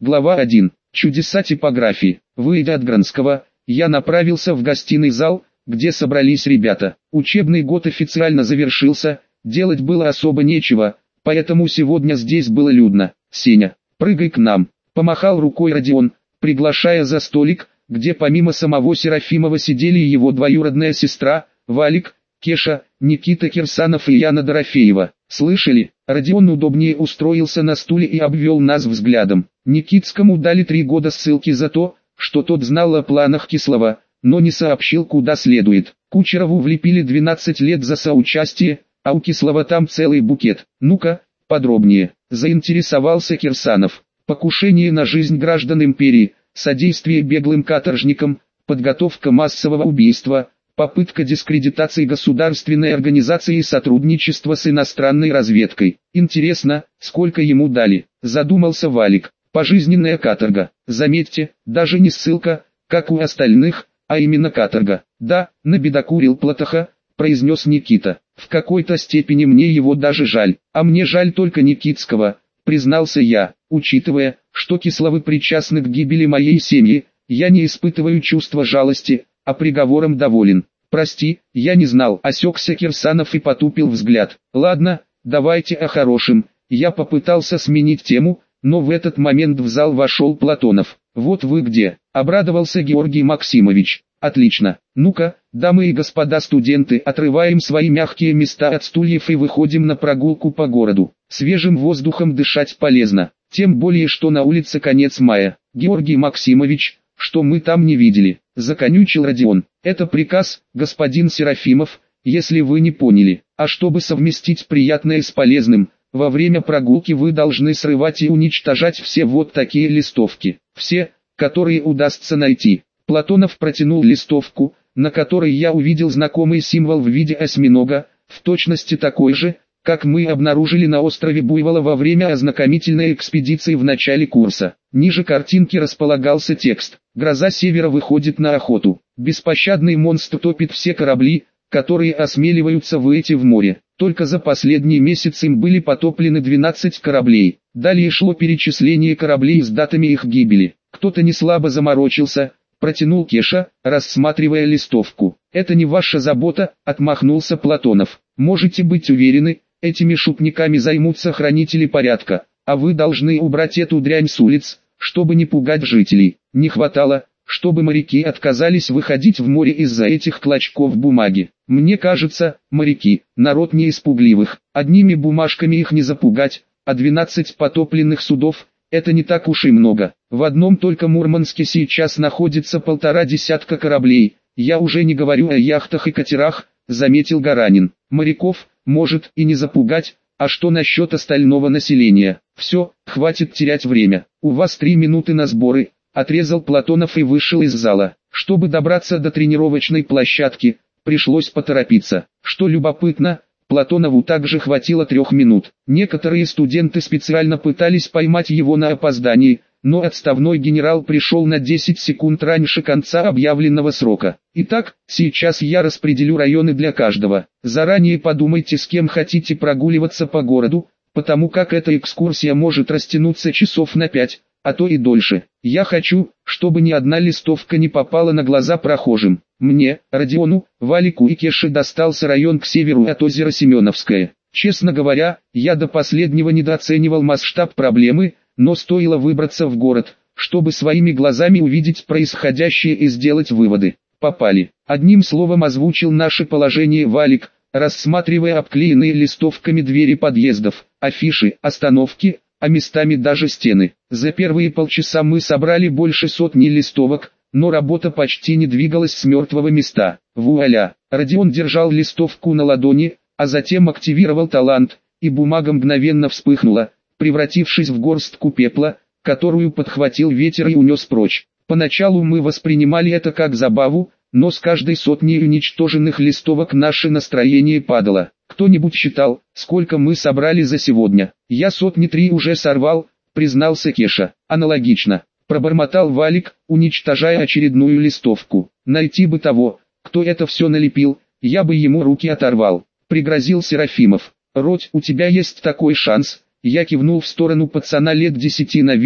Глава 1. Чудеса типографии. Выйдя от Гранского, я направился в гостиный зал, где собрались ребята. Учебный год официально завершился, делать было особо нечего, поэтому сегодня здесь было людно. «Сеня, прыгай к нам», — помахал рукой Родион, приглашая за столик, где помимо самого Серафимова сидели его двоюродная сестра, Валик, Кеша, Никита Кирсанов и Яна Дорофеева. «Слышали?» Родион удобнее устроился на стуле и обвел нас взглядом. Никитскому дали 3 года ссылки за то, что тот знал о планах Кислова, но не сообщил куда следует. Кучерову влепили 12 лет за соучастие, а у Кислова там целый букет. «Ну-ка, подробнее», — заинтересовался Кирсанов. «Покушение на жизнь граждан империи, содействие беглым каторжникам, подготовка массового убийства, попытка дискредитации государственной организации и сотрудничество с иностранной разведкой. Интересно, сколько ему дали?» — задумался Валик. «Пожизненная каторга. Заметьте, даже не ссылка, как у остальных, а именно каторга». «Да, набедокурил Платоха», — произнес Никита. «В какой-то степени мне его даже жаль, а мне жаль только Никитского», — признался я. «Учитывая, что Кисловы причастны к гибели моей семьи, я не испытываю чувства жалости, а приговором доволен». «Прости, я не знал», — осекся Кирсанов и потупил взгляд. «Ладно, давайте о хорошем». Я попытался сменить тему, но в этот момент в зал вошел Платонов. «Вот вы где», — обрадовался Георгий Максимович. «Отлично. Ну-ка, дамы и господа студенты, отрываем свои мягкие места от стульев и выходим на прогулку по городу. Свежим воздухом дышать полезно, тем более что на улице конец мая». «Георгий Максимович, что мы там не видели?» — законючил Родион. «Это приказ, господин Серафимов, если вы не поняли. А чтобы совместить приятное с полезным, во время прогулки вы должны срывать и уничтожать все вот такие листовки. Все, которые удастся найти». Платонов протянул листовку, на которой я увидел знакомый символ в виде осьминога, в точности такой же, как мы обнаружили на острове Буйвола во время ознакомительной экспедиции в начале курса. Ниже картинки располагался текст: «Гроза Севера выходит на охоту. Беспощадный монстр топит все корабли, которые осмеливаются выйти в море. Только за последний месяц им были потоплены 12 кораблей». Далее шло перечисление кораблей с датами их гибели. «Кто-то не слабо заморочился», — протянул Кеша, рассматривая листовку. «Это не ваша забота», — отмахнулся Платонов. «Можете быть уверены, этими шутниками займутся хранители порядка, а вы должны убрать эту дрянь с улиц, чтобы не пугать жителей. Не хватало, чтобы моряки отказались выходить в море из-за этих клочков бумаги. Мне кажется, моряки — народ не испугливых, одними бумажками их не запугать, а 12 потопленных судов — это не так уж и много. В одном только Мурманске сейчас находится 1,5 десятка кораблей, я уже не говорю о яхтах и катерах», — заметил Гаранин. «Моряков, может, и не запугать, а что насчет остального населения? Все, хватит терять время, у вас 3 минуты на сборы», — отрезал Платонов и вышел из зала. Чтобы добраться до тренировочной площадки, пришлось поторопиться. Что любопытно, Платонову также хватило 3 минут. Некоторые студенты специально пытались поймать его на опоздании, но отставной генерал пришел на 10 секунд раньше конца объявленного срока. «Итак, сейчас я распределю районы для каждого. Заранее подумайте, с кем хотите прогуливаться по городу, потому как эта экскурсия может растянуться часов на 5, а то и дольше. Я хочу, чтобы ни одна листовка не попала на глаза прохожим. Мне, Родиону, Валику и Кеше достался район к северу от озера Семеновское. Честно говоря, я до последнего недооценивал масштаб проблемы, но стоило выбраться в город, чтобы своими глазами увидеть происходящее и сделать выводы. Попали». Одним словом озвучил наше положение Валик, рассматривая обклеенные листовками двери подъездов, афиши, остановки, а местами даже стены. За первые полчаса мы собрали больше сотни листовок, но работа почти не двигалась с мертвого места. Вуаля! Родион держал листовку на ладони, а затем активировал талант, и бумага мгновенно вспыхнула, превратившись в горстку пепла, которую подхватил ветер и унес прочь. Поначалу мы воспринимали это как забаву, но с каждой сотней уничтоженных листовок наше настроение падало. «Кто-нибудь считал, сколько мы собрали за сегодня?» «Я 103 уже сорвал», — признался Кеша. «Аналогично», — пробормотал Валик, уничтожая очередную листовку. «Найти бы того, кто это все налепил, я бы ему руки оторвал», — пригрозил Серафимов. «Родь, у тебя есть такой шанс». Я кивнул в сторону пацана лет 10 на вид,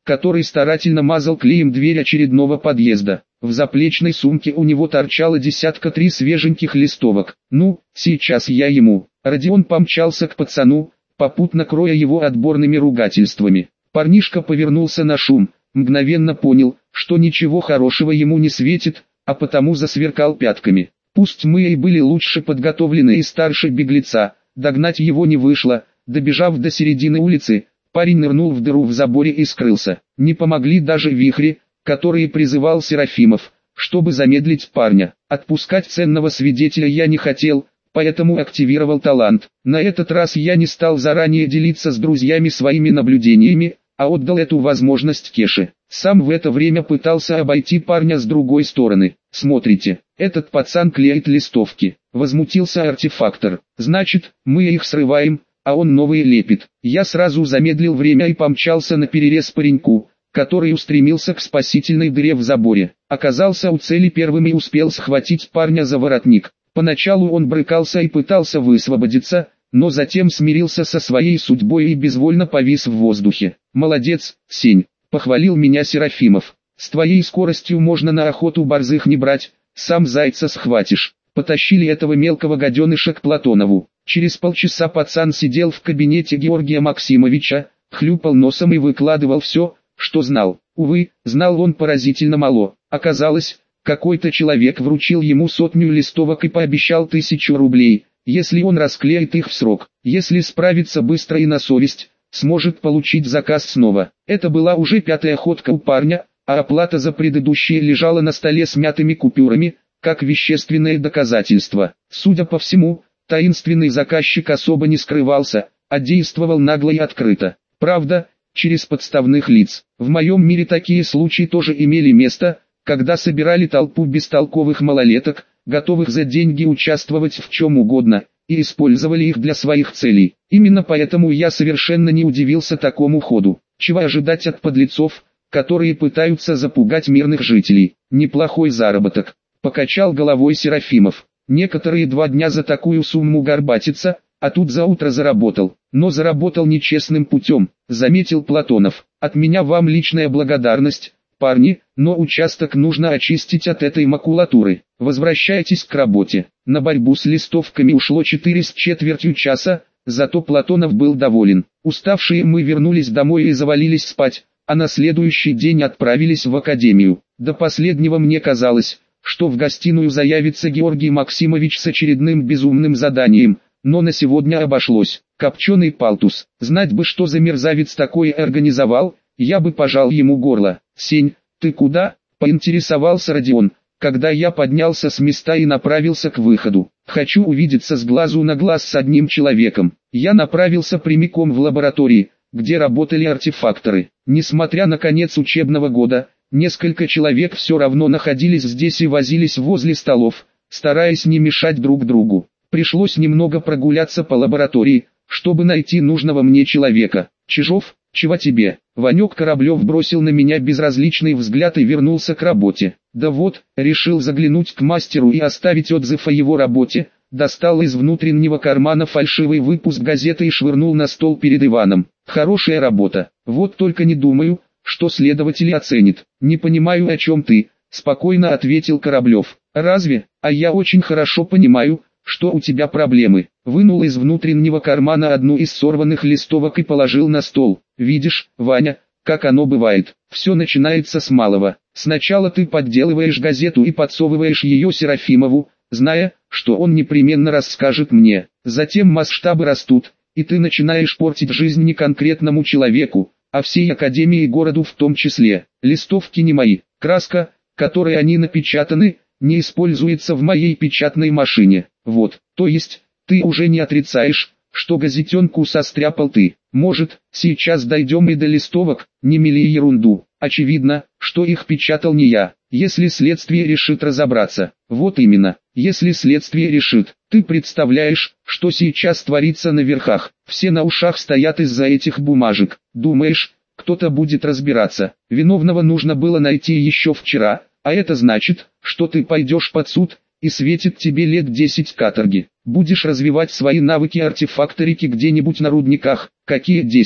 который старательно мазал клеем дверь очередного подъезда. В заплечной сумке у него торчало 3 свеженьких листовок. «Ну, сейчас я ему». Родион помчался к пацану, попутно кроя его отборными ругательствами. Парнишка повернулся на шум, мгновенно понял, что ничего хорошего ему не светит, а потому засверкал пятками. Пусть мы и были лучше подготовлены и старше беглеца, догнать его не вышло. Добежав до середины улицы, парень нырнул в дыру в заборе и скрылся. Не помогли даже вихри, которые призывал Серафимов, чтобы замедлить парня. Отпускать ценного свидетеля я не хотел, поэтому активировал талант. На этот раз я не стал заранее делиться с друзьями своими наблюдениями, а отдал эту возможность Кеше. Сам в это время пытался обойти парня с другой стороны. «Смотрите, этот пацан клеит листовки», — возмутился артефактор. «Значит, мы их срываем, а он новые лепит». Я сразу замедлил время и помчался наперерез пареньку, который устремился к спасительной дыре в заборе. Оказался у цели первым и успел схватить парня за воротник. Поначалу он брыкался и пытался высвободиться, но затем смирился со своей судьбой и безвольно повис в воздухе. «Молодец, Сень», — похвалил меня Серафимов. «С твоей скоростью можно на охоту борзых не брать, сам зайца схватишь». Потащили этого мелкого гаденыша к Платонову. Через полчаса пацан сидел в кабинете Георгия Максимовича, хлюпал носом и выкладывал все, что знал. Увы, знал он поразительно мало. Оказалось, какой-то человек вручил ему 100 листовок и пообещал 1000 рублей, если он расклеит их в срок. Если справится быстро и на совесть, сможет получить заказ снова. Это была уже 5-я ходка у парня, а оплата за предыдущие лежала на столе с мятыми купюрами, как вещественное доказательство. Судя по всему, таинственный заказчик особо не скрывался, а действовал нагло и открыто. Правда, через подставных лиц. В моем мире такие случаи тоже имели место, когда собирали толпу бестолковых малолеток, готовых за деньги участвовать в чем угодно, и использовали их для своих целей. Именно поэтому я совершенно не удивился такому ходу. Чего ожидать от подлецов, которые пытаются запугать мирных жителей? Неплохой заработок. Покачал головой Серафимов. Некоторые 2 дня за такую сумму горбатятся, а тут за утро заработал. Но заработал нечестным путем, заметил Платонов. От меня вам личная благодарность, парни, но участок нужно очистить от этой макулатуры. Возвращайтесь к работе. На борьбу с листовками ушло 4,75 часа, зато Платонов был доволен. Уставшие мы вернулись домой и завалились спать, а на следующий день отправились в академию. До последнего мне казалось, что в гостиную заявится Георгий Максимович с очередным безумным заданием, но на сегодня обошлось. Копченый палтус. Знать бы, что за мерзавец такое организовал, я бы пожал ему горло. «Сень, ты куда?» – поинтересовался Родион, когда я поднялся с места и направился к выходу. «Хочу увидеться с глазу на глаз с одним человеком». Я направился прямиком в лаборатории, где работали артефакторы. Несмотря на конец учебного года, несколько человек все равно находились здесь и возились возле столов, стараясь не мешать друг другу. Пришлось немного прогуляться по лаборатории, чтобы найти нужного мне человека. «Чижов, чего тебе?» Ванек Кораблев бросил на меня безразличный взгляд и вернулся к работе. «Да вот, решил заглянуть к мастеру и оставить отзыв о его работе». Достал из внутреннего кармана фальшивый выпуск газеты и швырнул на стол перед Иваном. «Хорошая работа. Вот только не думаю, что следователи оценят». «Не понимаю, о чем ты», — спокойно ответил Кораблев. «Разве? А я очень хорошо понимаю, что у тебя проблемы». Вынул из внутреннего кармана одну из сорванных листовок и положил на стол. «Видишь, Ваня, как оно бывает. Все начинается с малого. Сначала ты подделываешь газету и подсовываешь ее Серафимову, зная, что он непременно расскажет мне. Затем масштабы растут, и ты начинаешь портить жизнь не конкретному человеку, а всей академии и городу в том числе. Листовки не мои. Краска, которой они напечатаны, не используется в моей печатной машине. Вот, то есть, ты уже не отрицаешь, что газетенку состряпал ты. Может, сейчас дойдем и до листовок, не мели ерунду. Очевидно, что их печатал не я. Если следствие решит разобраться. Вот именно, если следствие решит. Ты представляешь, что сейчас творится на верхах. Все на ушах стоят из-за этих бумажек. Думаешь, кто-то будет разбираться? Виновного нужно было найти еще вчера, а это значит, что ты пойдешь под суд, и светит тебе лет 10 каторги. Будешь развивать свои навыки артефакторики где-нибудь на рудниках. Какие 10?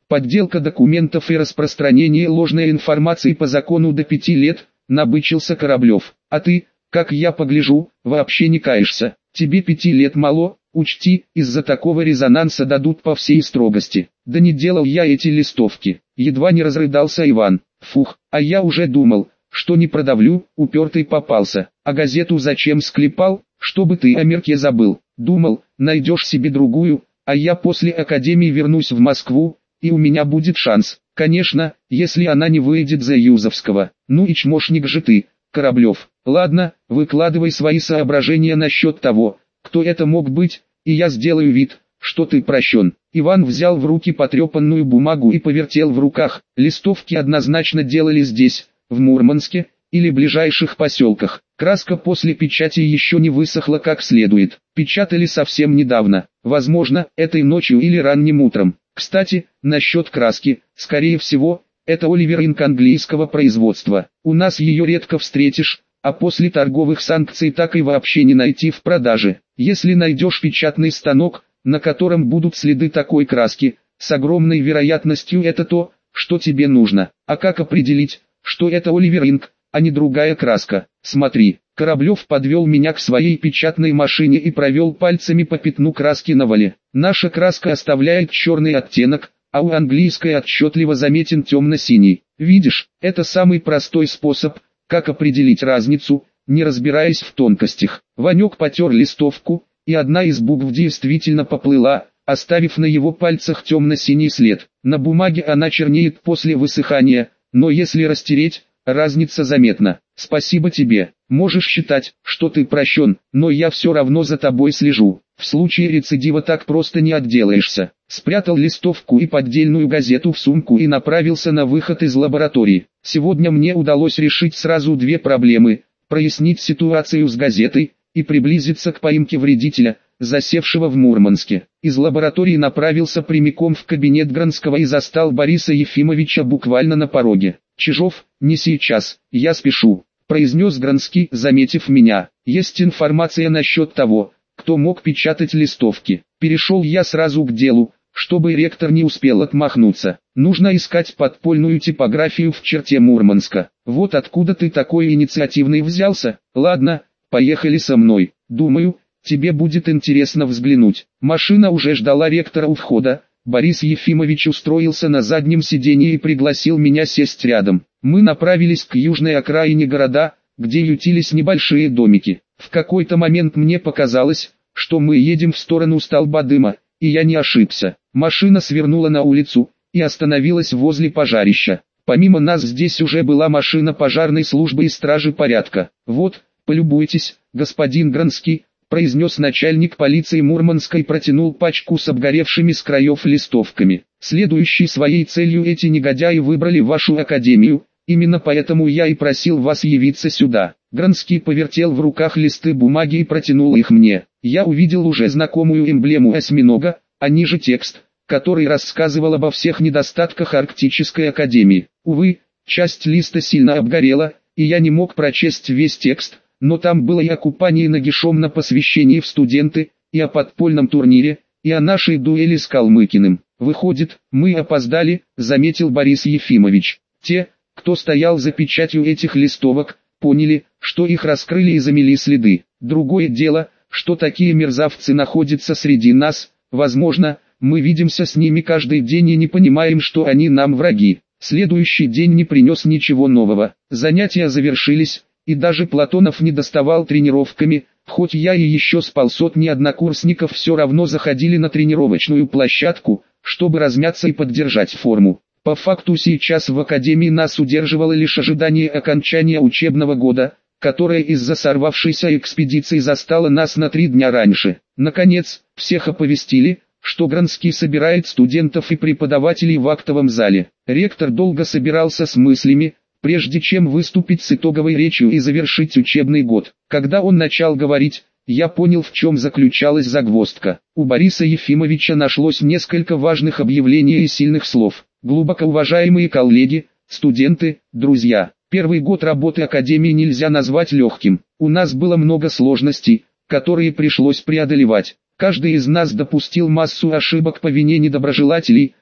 подделка документов и распространение ложной информации по закону до 5 лет, набычился Кораблев. А ты, как я погляжу, вообще не каешься. Тебе 5 лет мало, учти, из-за такого резонанса дадут по всей строгости. Да не делал я эти листовки. Едва не разрыдался Иван. Фух, а я уже думал, что не продавлю, упертый попался. А газету зачем склепал, чтобы ты о Мерке забыл. Думал, найдешь себе другую, а я после академии вернусь в Москву, и у меня будет шанс. Конечно, если она не выйдет за Юзовского. Ну и чмошник же ты, Кораблев. Ладно, выкладывай свои соображения насчет того, кто это мог быть, и я сделаю вид, что ты прощен. Иван взял в руки потрепанную бумагу и повертел в руках. Листовки однозначно делали здесь, в Мурманске, или ближайших поселках. Краска после печати еще не высохла как следует. Печатали совсем недавно, возможно, этой ночью или ранним утром. Кстати, насчет краски, скорее всего, это Оливер Инк английского производства. У нас ее редко встретишь, а после торговых санкций так и вообще не найти в продаже. Если найдешь печатный станок, на котором будут следы такой краски, с огромной вероятностью это то, что тебе нужно. А как определить, что это Оливер Инк, а не другая краска? Смотри, Кораблев подвел меня к своей печатной машине и провел пальцами по пятну краски на вале. Наша краска оставляет черный оттенок, а у английской отчетливо заметен темно-синий. Видишь, это самый простой способ, как определить разницу, не разбираясь в тонкостях. Ванек потер листовку, и одна из букв действительно поплыла, оставив на его пальцах темно-синий след. На бумаге она чернеет после высыхания, но если растереть, разница заметна. Спасибо тебе. Можешь считать, что ты прощен, но я все равно за тобой слежу. В случае рецидива так просто не отделаешься. Спрятал листовку и поддельную газету в сумку и направился на выход из лаборатории. Сегодня мне удалось решить сразу две проблемы: прояснить ситуацию с газетой и приблизиться к поимке вредителя, засевшего в Мурманске. Из лаборатории направился прямиком в кабинет Гранского и застал Бориса Ефимовича буквально на пороге. «Чижов, не сейчас, я спешу», — произнес Гранский, заметив меня. «Есть информация насчет того, кто мог печатать листовки». Перешел я сразу к делу, чтобы ректор не успел отмахнуться. «Нужно искать подпольную типографию в черте Мурманска. Вот откуда ты такой инициативный взялся. Ладно, поехали со мной. Думаю, тебе будет интересно взглянуть». Машина уже ждала ректора у входа. Борис Ефимович устроился на заднем сиденье и пригласил меня сесть рядом. Мы направились к южной окраине города, где ютились небольшие домики. В какой-то момент мне показалось, что мы едем в сторону столба дыма, и я не ошибся. Машина свернула на улицу и остановилась возле пожарища. Помимо нас здесь уже была машина пожарной службы и стражи порядка. «Вот, полюбуйтесь, господин Гранский», — произнес начальник полиции Мурманска и протянул пачку с обгоревшими с краев листовками. «Следующей своей целью эти негодяи выбрали вашу академию, именно поэтому я и просил вас явиться сюда». Гранский повертел в руках листы бумаги и протянул их мне. Я увидел уже знакомую эмблему осьминога, а ниже текст, который рассказывал обо всех недостатках Арктической академии. Увы, часть листа сильно обгорела, и я не мог прочесть весь текст, но там было и о купании нагишом на посвящении в студенты, и о подпольном турнире, и о нашей дуэли с Калмыкиным. «Выходит, мы опоздали», — заметил Борис Ефимович. «Те, кто стоял за печатью этих листовок, поняли, что их раскрыли и замели следы. Другое дело, что такие мерзавцы находятся среди нас. Возможно, мы видимся с ними каждый день и не понимаем, что они нам враги». Следующий день не принес ничего нового. Занятия завершились, и даже Платонов не доставал тренировками, хоть я и еще с полсотни однокурсников все равно заходили на тренировочную площадку, чтобы размяться и поддержать форму. По факту сейчас в академии нас удерживало лишь ожидание окончания учебного года, которое из-за сорвавшейся экспедиции застало нас на 3 дня раньше. Наконец, всех оповестили, что Гранский собирает студентов и преподавателей в актовом зале. Ректор долго собирался с мыслями, прежде чем выступить с итоговой речью и завершить учебный год. Когда он начал говорить, я понял, в чем заключалась загвоздка. У Бориса Ефимовича нашлось несколько важных объявлений и сильных слов. «Глубоко уважаемые коллеги, студенты, друзья, первый год работы Академии нельзя назвать легким. У нас было много сложностей, которые пришлось преодолевать. Каждый из нас допустил массу ошибок по вине недоброжелателей,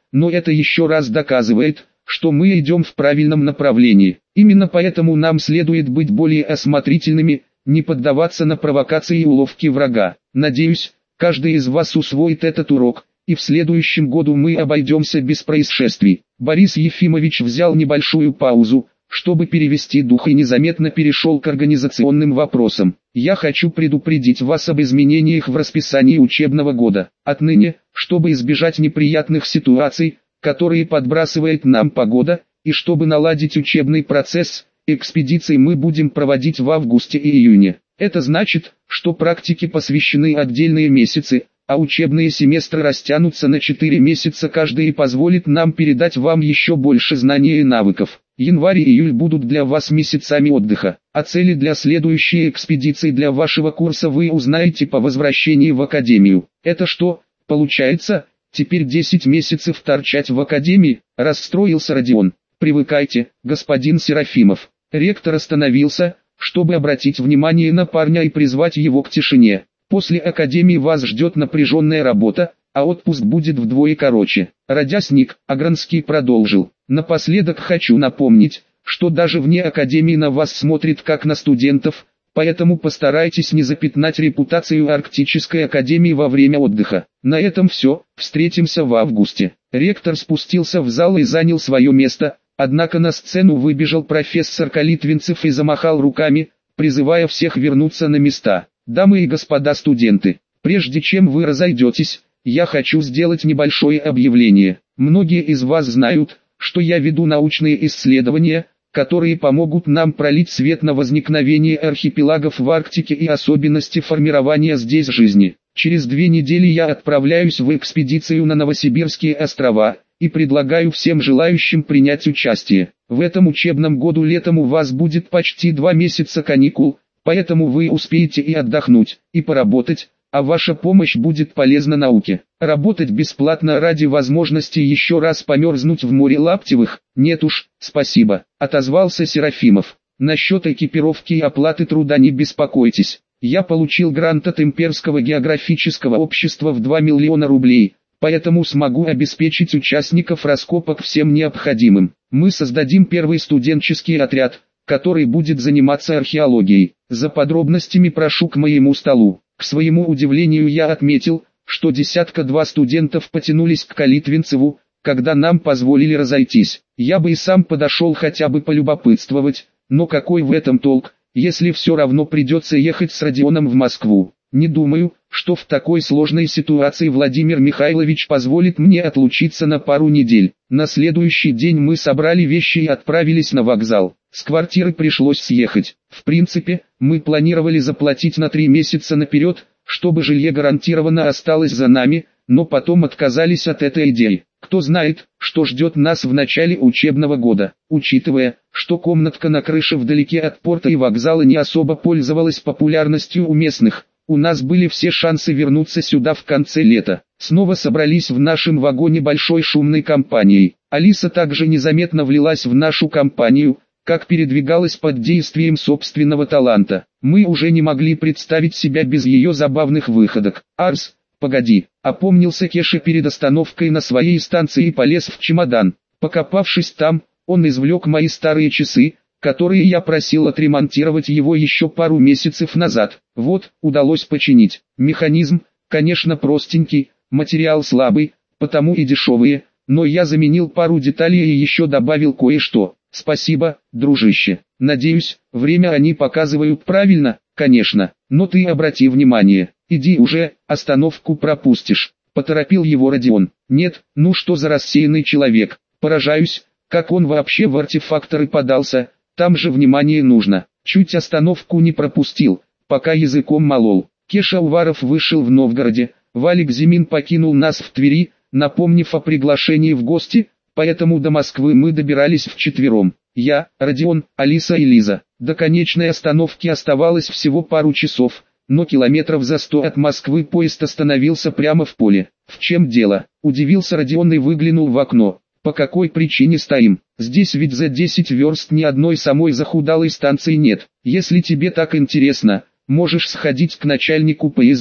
но это еще раз доказывает, что мы идем в правильном направлении. Именно поэтому нам следует быть более осмотрительными, не поддаваться на провокации и уловки врага. Надеюсь, каждый из вас усвоит этот урок, и в следующем году мы обойдемся без происшествий. Борис Ефимович взял небольшую паузу, чтобы перевести дух, и незаметно перешел к организационным вопросам. Я хочу предупредить вас об изменениях в расписании учебного года. Отныне, чтобы избежать неприятных ситуаций, которые подбрасывает нам погода, и чтобы наладить учебный процесс, экспедиции мы будем проводить в августе и июне. Это значит, что практике посвящены отдельные месяцы, а учебные семестры растянутся на 4 месяца каждый и позволит нам передать вам еще больше знаний и навыков. Январь и июль будут для вас месяцами отдыха, а цели для следующей экспедиции для вашего курса вы узнаете по возвращении в академию. Это что, получается, теперь 10 месяцев торчать в академии? Расстроился Родион. Привыкайте, господин Серафимов. Ректор остановился, чтобы обратить внимание на парня и призвать его к тишине. После академии вас ждет напряженная работа, а отпуск будет вдвое короче. Радясник, Агранский продолжил. Напоследок хочу напомнить, что даже вне академии на вас смотрит как на студентов, поэтому постарайтесь не запятнать репутацию Арктической академии во время отдыха. На этом все, встретимся в августе. Ректор спустился в зал и занял свое место, однако на сцену выбежал профессор Калитвинцев и замахал руками, призывая всех вернуться на места. Дамы и господа студенты, прежде чем вы разойдетесь, я хочу сделать небольшое объявление. Многие из вас знают, что я веду научные исследования, которые помогут нам пролить свет на возникновение архипелагов в Арктике и особенности формирования здесь жизни. Через 2 недели я отправляюсь в экспедицию на Новосибирские острова, и предлагаю всем желающим принять участие. В этом учебном году летом у вас будет почти 2 месяца каникул, поэтому вы успеете и отдохнуть, и поработать, а ваша помощь будет полезна науке. Работать бесплатно ради возможности еще раз померзнуть в море Лаптевых? Нет уж, спасибо, отозвался Серафимов. Насчет экипировки и оплаты труда не беспокойтесь. Я получил грант от Имперского географического общества в 2 миллиона рублей, поэтому смогу обеспечить участников раскопок всем необходимым. Мы создадим первый студенческий отряд, который будет заниматься археологией. За подробностями прошу к моему столу. К своему удивлению я отметил, что 1-2 студентов потянулись к Калитвинцеву, когда нам позволили разойтись. Я бы и сам подошел хотя бы полюбопытствовать, но какой в этом толк, если все равно придется ехать с Родионом в Москву. Не думаю, что в такой сложной ситуации Владимир Михайлович позволит мне отлучиться на пару недель. На следующий день мы собрали вещи и отправились на вокзал. С квартиры пришлось съехать. В принципе, мы планировали заплатить на 3 месяца наперед, чтобы жилье гарантированно осталось за нами, но потом отказались от этой идеи. Кто знает, что ждет нас в начале учебного года. Учитывая, что комнатка на крыше вдалеке от порта и вокзала не особо пользовалась популярностью у местных, у нас были все шансы вернуться сюда в конце лета. Снова собрались в нашем вагоне большой шумной компанией. Алиса также незаметно влилась в нашу компанию, как передвигалась под действием собственного таланта. Мы уже не могли представить себя без ее забавных выходок. «Арс, погоди», — опомнился Кеша перед остановкой на своей станции и полез в чемодан. Покопавшись там, он извлек мои старые часы, которые я просил отремонтировать его еще пару месяцев назад. Вот, удалось починить. Механизм, конечно, простенький, материал слабый, потому и дешевые, но я заменил пару деталей и еще добавил кое-что. Спасибо, дружище. Надеюсь, время они показывают правильно, конечно, но ты обрати внимание. Иди уже, остановку пропустишь. Поторопил его Родион. Нет, ну что за рассеянный человек. Поражаюсь, как он вообще в артефакторы подался. Там же внимание нужно. Чуть остановку не пропустил, пока языком молол. Кеша Уваров вышел в Новгороде. Валик Зимин покинул нас в Твери, напомнив о приглашении в гости. Поэтому до Москвы мы добирались вчетвером. Я, Родион, Алиса и Лиза. До конечной остановки оставалось всего пару часов, но километров за 100 от Москвы поезд остановился прямо в поле. «В чем дело?» – удивился Родион и выглянул в окно. «По какой причине стоим? Здесь ведь за 10 верст ни одной самой захудалой станции нет. Если тебе так интересно, можешь сходить к начальнику поезда,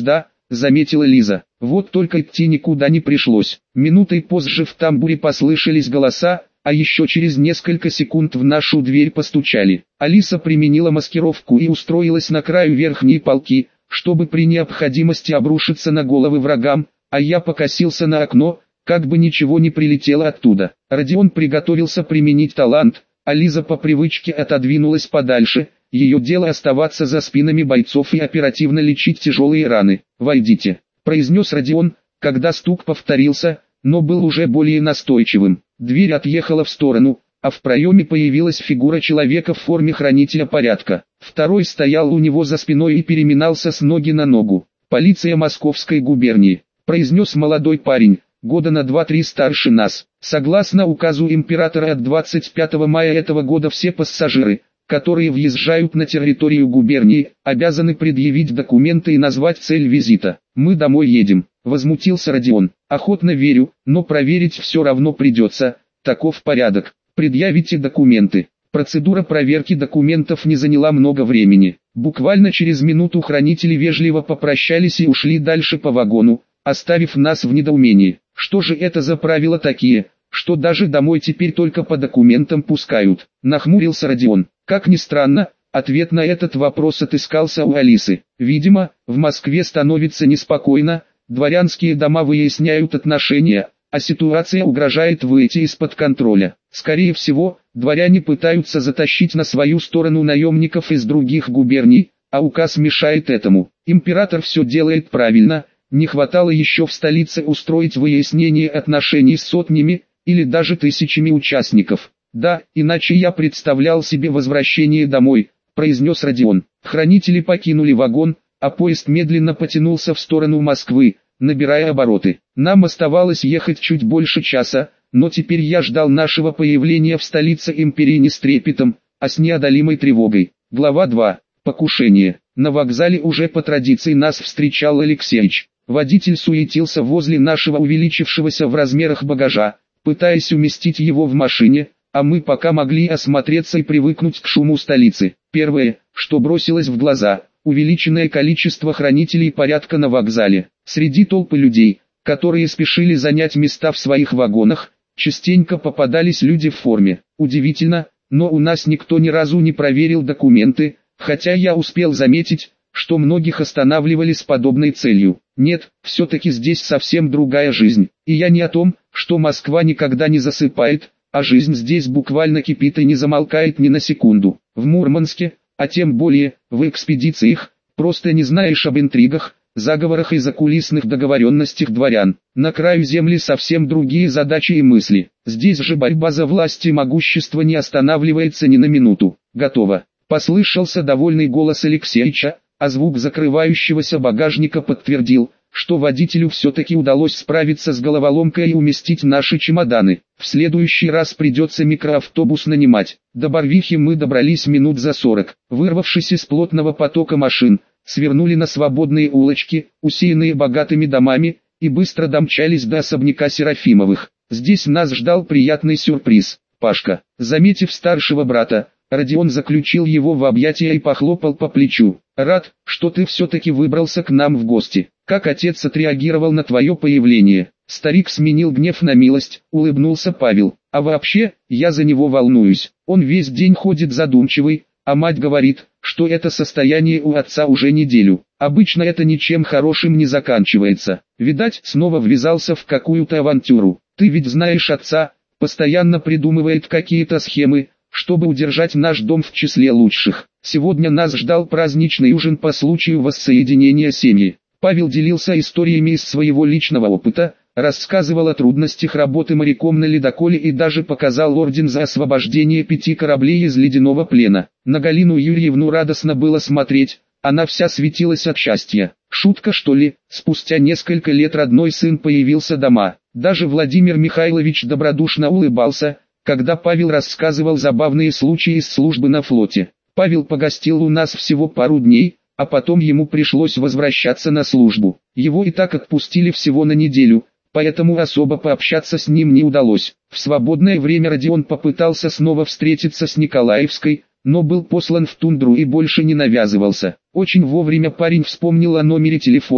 заметила Лиза. Вот только идти никуда не пришлось. Минутой позже в тамбуре послышались голоса, а еще через несколько секунд в нашу дверь постучали. Алиса применила маскировку и устроилась на краю верхней полки, чтобы при необходимости обрушиться на головы врагам, а я покосился на окно, как бы ничего не прилетело оттуда. Родион приготовился применить талант, а Лиза по привычке отодвинулась подальше. Ее дело оставаться за спинами бойцов и оперативно лечить тяжелые раны. «Войдите», — произнес Родион, когда стук повторился, но был уже более настойчивым. Дверь отъехала в сторону, а в проеме появилась фигура человека в форме хранителя порядка. Второй стоял у него за спиной и переминался с ноги на ногу. «Полиция Московской губернии», — произнес молодой парень, года на 2-3 старше нас. Согласно указу императора от 25 мая этого года все пассажиры, которые въезжают на территорию губернии, обязаны предъявить документы и назвать цель визита. «Мы домой едем», — возмутился Родион. «Охотно верю, но проверить все равно придется, таков порядок. Предъявите документы». Процедура проверки документов не заняла много времени. Буквально через минуту хранители вежливо попрощались и ушли дальше по вагону, оставив нас в недоумении. Что же это за правила такие, что даже домой теперь только по документам пускают? Нахмурился Родион. Как ни странно, ответ на этот вопрос отыскался у Алисы. Видимо, в Москве становится неспокойно, дворянские дома выясняют отношения, а ситуация угрожает выйти из-под контроля. Скорее всего, дворяне пытаются затащить на свою сторону наемников из других губерний, а указ мешает этому. Император все делает правильно, не хватало еще в столице устроить выяснение отношений с сотнями, или даже тысячами участников. «Да, иначе я представлял себе возвращение домой», — произнес Родион. Хранители покинули вагон, а поезд медленно потянулся в сторону Москвы, набирая обороты. Нам оставалось ехать чуть больше часа, но теперь я ждал нашего появления в столице империи не с трепетом, а с неодолимой тревогой. Глава 2. Покушение. На вокзале уже по традиции нас встречал Алексеич. Водитель суетился возле нашего увеличившегося в размерах багажа, пытаясь уместить его в машине, а мы пока могли осмотреться и привыкнуть к шуму столицы. Первое, что бросилось в глаза – увеличенное количество хранителей порядка на вокзале. Среди толпы людей, которые спешили занять места в своих вагонах, частенько попадались люди в форме. Удивительно, но у нас никто ни разу не проверил документы, хотя я успел заметить, что многих останавливали с подобной целью. Нет, все-таки здесь совсем другая жизнь. И я не о том, что Москва никогда не засыпает, а жизнь здесь буквально кипит и не замолкает ни на секунду. В Мурманске, а тем более, в экспедициях, просто не знаешь об интригах, заговорах и закулисных договоренностях дворян. На краю земли совсем другие задачи и мысли. Здесь же борьба за власть и могущество не останавливается ни на минуту. «Готово», — послышался довольный голос Алексеича, а звук закрывающегося багажника подтвердил, что водителю все-таки удалось справиться с головоломкой и уместить наши чемоданы. В следующий раз придется микроавтобус нанимать. До Барвихи мы добрались минут за 40. Вырвавшись из плотного потока машин, свернули на свободные улочки, усеянные богатыми домами, и быстро домчались до особняка Серафимовых. Здесь нас ждал приятный сюрприз. Пашка, заметив старшего брата, Родион заключил его в объятия и похлопал по плечу. «Рад, что ты все-таки выбрался к нам в гости. Как отец отреагировал на твое появление?» Старик сменил гнев на милость, улыбнулся Павел. «А вообще, я за него волнуюсь. Он весь день ходит задумчивый, а мать говорит, что это состояние у отца уже неделю. Обычно это ничем хорошим не заканчивается. Видать, снова ввязался в какую-то авантюру. Ты ведь знаешь отца, постоянно придумывает какие-то схемы, чтобы удержать наш дом в числе лучших. Сегодня нас ждал праздничный ужин по случаю воссоединения семьи». Павел делился историями из своего личного опыта, рассказывал о трудностях работы моряком на ледоколе и даже показал орден за освобождение 5 кораблей из ледяного плена. На Галину Юрьевну радостно было смотреть, она вся светилась от счастья. Шутка что ли? Спустя несколько лет родной сын появился дома. Даже Владимир Михайлович добродушно улыбался, когда Павел рассказывал забавные случаи из службы на флоте. Павел погостил у нас всего пару дней, а потом ему пришлось возвращаться на службу. Его и так отпустили всего на неделю, поэтому особо пообщаться с ним не удалось. В свободное время Родион попытался снова встретиться с Николаевской, но был послан в тундру и больше не навязывался. Очень вовремя парень вспомнил о номере телефона,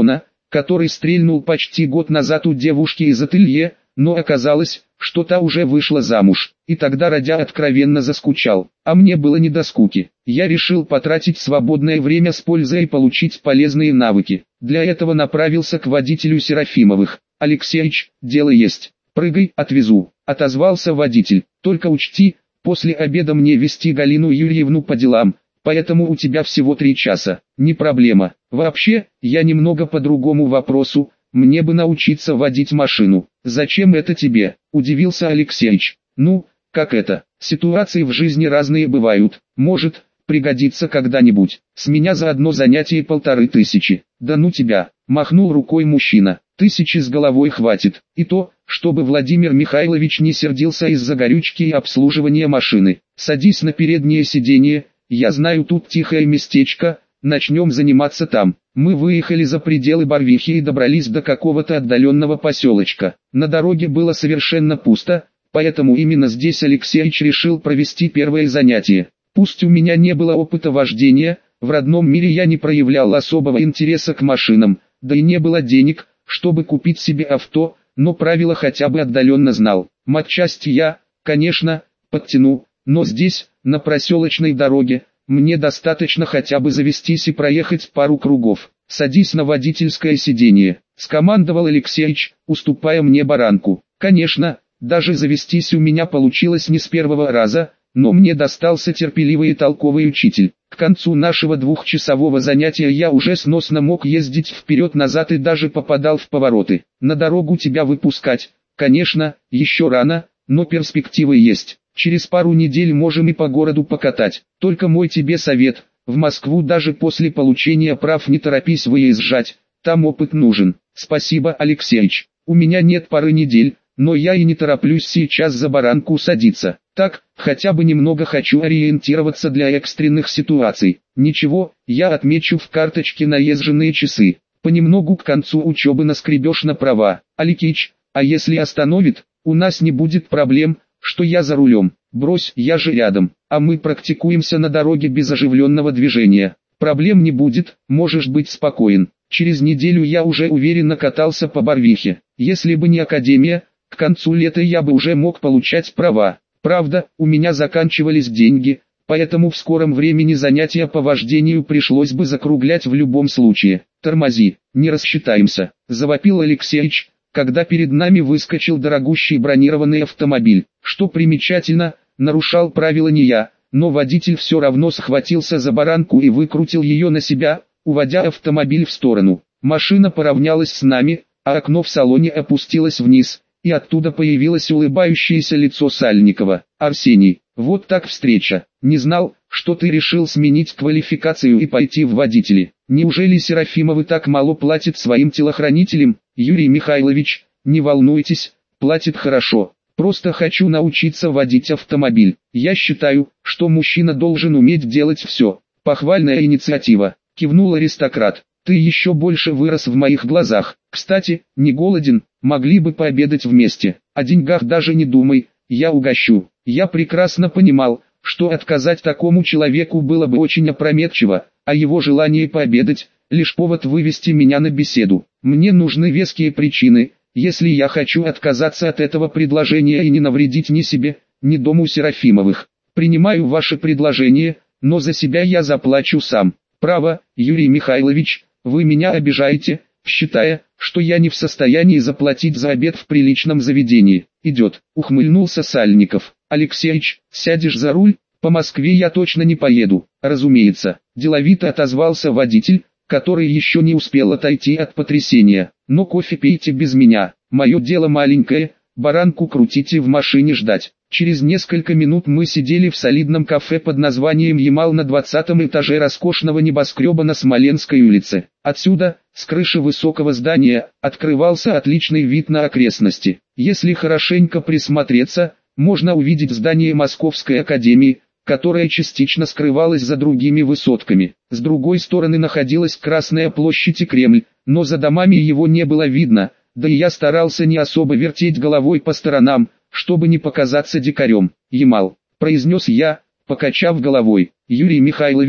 который стрельнул почти год назад у девушки из ателье, но оказалось, что та уже вышла замуж, и тогда Радя откровенно заскучал, а мне было не до скуки. Я решил потратить свободное время с пользой и получить полезные навыки. Для этого направился к водителю Серафимовых. «Алексеич, дело есть. Прыгай, отвезу», — отозвался водитель. «Только учти, после обеда мне везти Галину Юрьевну по делам, поэтому у тебя всего 3 часа». «Не проблема. Вообще, я немного по другому вопросу. Мне бы научиться водить машину». «Зачем это тебе?» – удивился Алексеич. «Ну, как это? Ситуации в жизни разные бывают. Может, пригодится когда-нибудь. С меня за одно занятие 1500. «Да ну тебя!» – махнул рукой мужчина. «1000 с головой хватит. И то, чтобы Владимир Михайлович не сердился из-за горючки и обслуживания машины. Садись на переднее сиденье, я знаю тут тихое местечко, начнем заниматься там». Мы выехали за пределы Барвихи и добрались до какого-то отдаленного поселочка. На дороге было совершенно пусто, поэтому именно здесь Алексеич решил провести первое занятие. Пусть у меня не было опыта вождения, в родном мире я не проявлял особого интереса к машинам, да и не было денег, чтобы купить себе авто, но правила хотя бы отдаленно знал. Матчасти я, конечно, подтяну, но здесь, на проселочной дороге, мне достаточно хотя бы завестись и проехать пару кругов. «Садись на водительское сиденье», — скомандовал Алексеич, уступая мне баранку. Конечно, даже завестись у меня получилось не с первого раза, но мне достался терпеливый и толковый учитель. К концу нашего 2-часового занятия я уже сносно мог ездить вперед-назад и даже попадал в повороты. «На дорогу тебя выпускать, конечно, еще рано, но перспективы есть. Через пару недель можем и по городу покатать. Только мой тебе совет, в Москву даже после получения прав не торопись выезжать, там опыт нужен». «Спасибо, Алексеич, у меня нет пары недель, но я и не тороплюсь сейчас за баранку садиться. Так, хотя бы немного хочу ориентироваться для экстренных ситуаций. Ничего, я отмечу в карточке наезженные часы. Понемногу к концу учебы наскребешь на права. Алексеич, а если остановит, у нас не будет проблем, что я за рулем. Брось, я же рядом, а мы практикуемся на дороге без оживленного движения. Проблем не будет, можешь быть спокоен». Через неделю я уже уверенно катался по Барвихе. Если бы не академия, к концу лета я бы уже мог получать права. Правда, у меня заканчивались деньги, поэтому в скором времени занятия по вождению пришлось бы закруглять в любом случае. «Тормози, не рассчитаемся», – завопил Алексеич, когда перед нами выскочил дорогущий бронированный автомобиль. Что примечательно, нарушал правила не я, но водитель все равно схватился за баранку и выкрутил ее на себя, уводя автомобиль в сторону. Машина поравнялась с нами, а окно в салоне опустилось вниз, и оттуда появилось улыбающееся лицо Сальникова. «Арсений, вот так встреча. Не знал, что ты решил сменить квалификацию и пойти в водители. Неужели Серафимовы так мало платят своим телохранителям?» «Юрий Михайлович, не волнуйтесь, платит хорошо. Просто хочу научиться водить автомобиль. Я считаю, что мужчина должен уметь делать все». «Похвальная инициатива», — кивнул аристократ. «Ты еще больше вырос в моих глазах. Кстати, не голоден, могли бы пообедать вместе. О деньгах даже не думай, я угощу». Я прекрасно понимал, что отказать такому человеку было бы очень опрометчиво, а его желание пообедать — лишь повод вывести меня на беседу. Мне нужны веские причины, если я хочу отказаться от этого предложения и не навредить ни себе, ни дому Серафимовых. Принимаю ваше предложение, но за себя я заплачу сам. Право, Юрий Михайлович, вы меня обижаете, считая, что я не в состоянии заплатить за обед в приличном заведении. «Идет», — ухмыльнулся Сальников. «Алексеич, сядешь за руль? По Москве я точно не поеду». «Разумеется», — деловито отозвался водитель, который еще не успел отойти от потрясения. «Но кофе пейте без меня, мое дело маленькое, баранку крутите в машине ждать». Через несколько минут мы сидели в солидном кафе под названием «Ямал» на 20-м этаже роскошного небоскреба на Смоленской улице. Отсюда, с крыши высокого здания, открывался отличный вид на окрестности. Если хорошенько присмотреться, можно увидеть здание Московской академии, которая частично скрывалась за другими высотками. С другой стороны находилась Красная площадь и Кремль, но за домами его не было видно, да и я старался не особо вертеть головой по сторонам, чтобы не показаться дикарем. «Ямал», — произнес я, покачав головой. «Юрий Михайлович,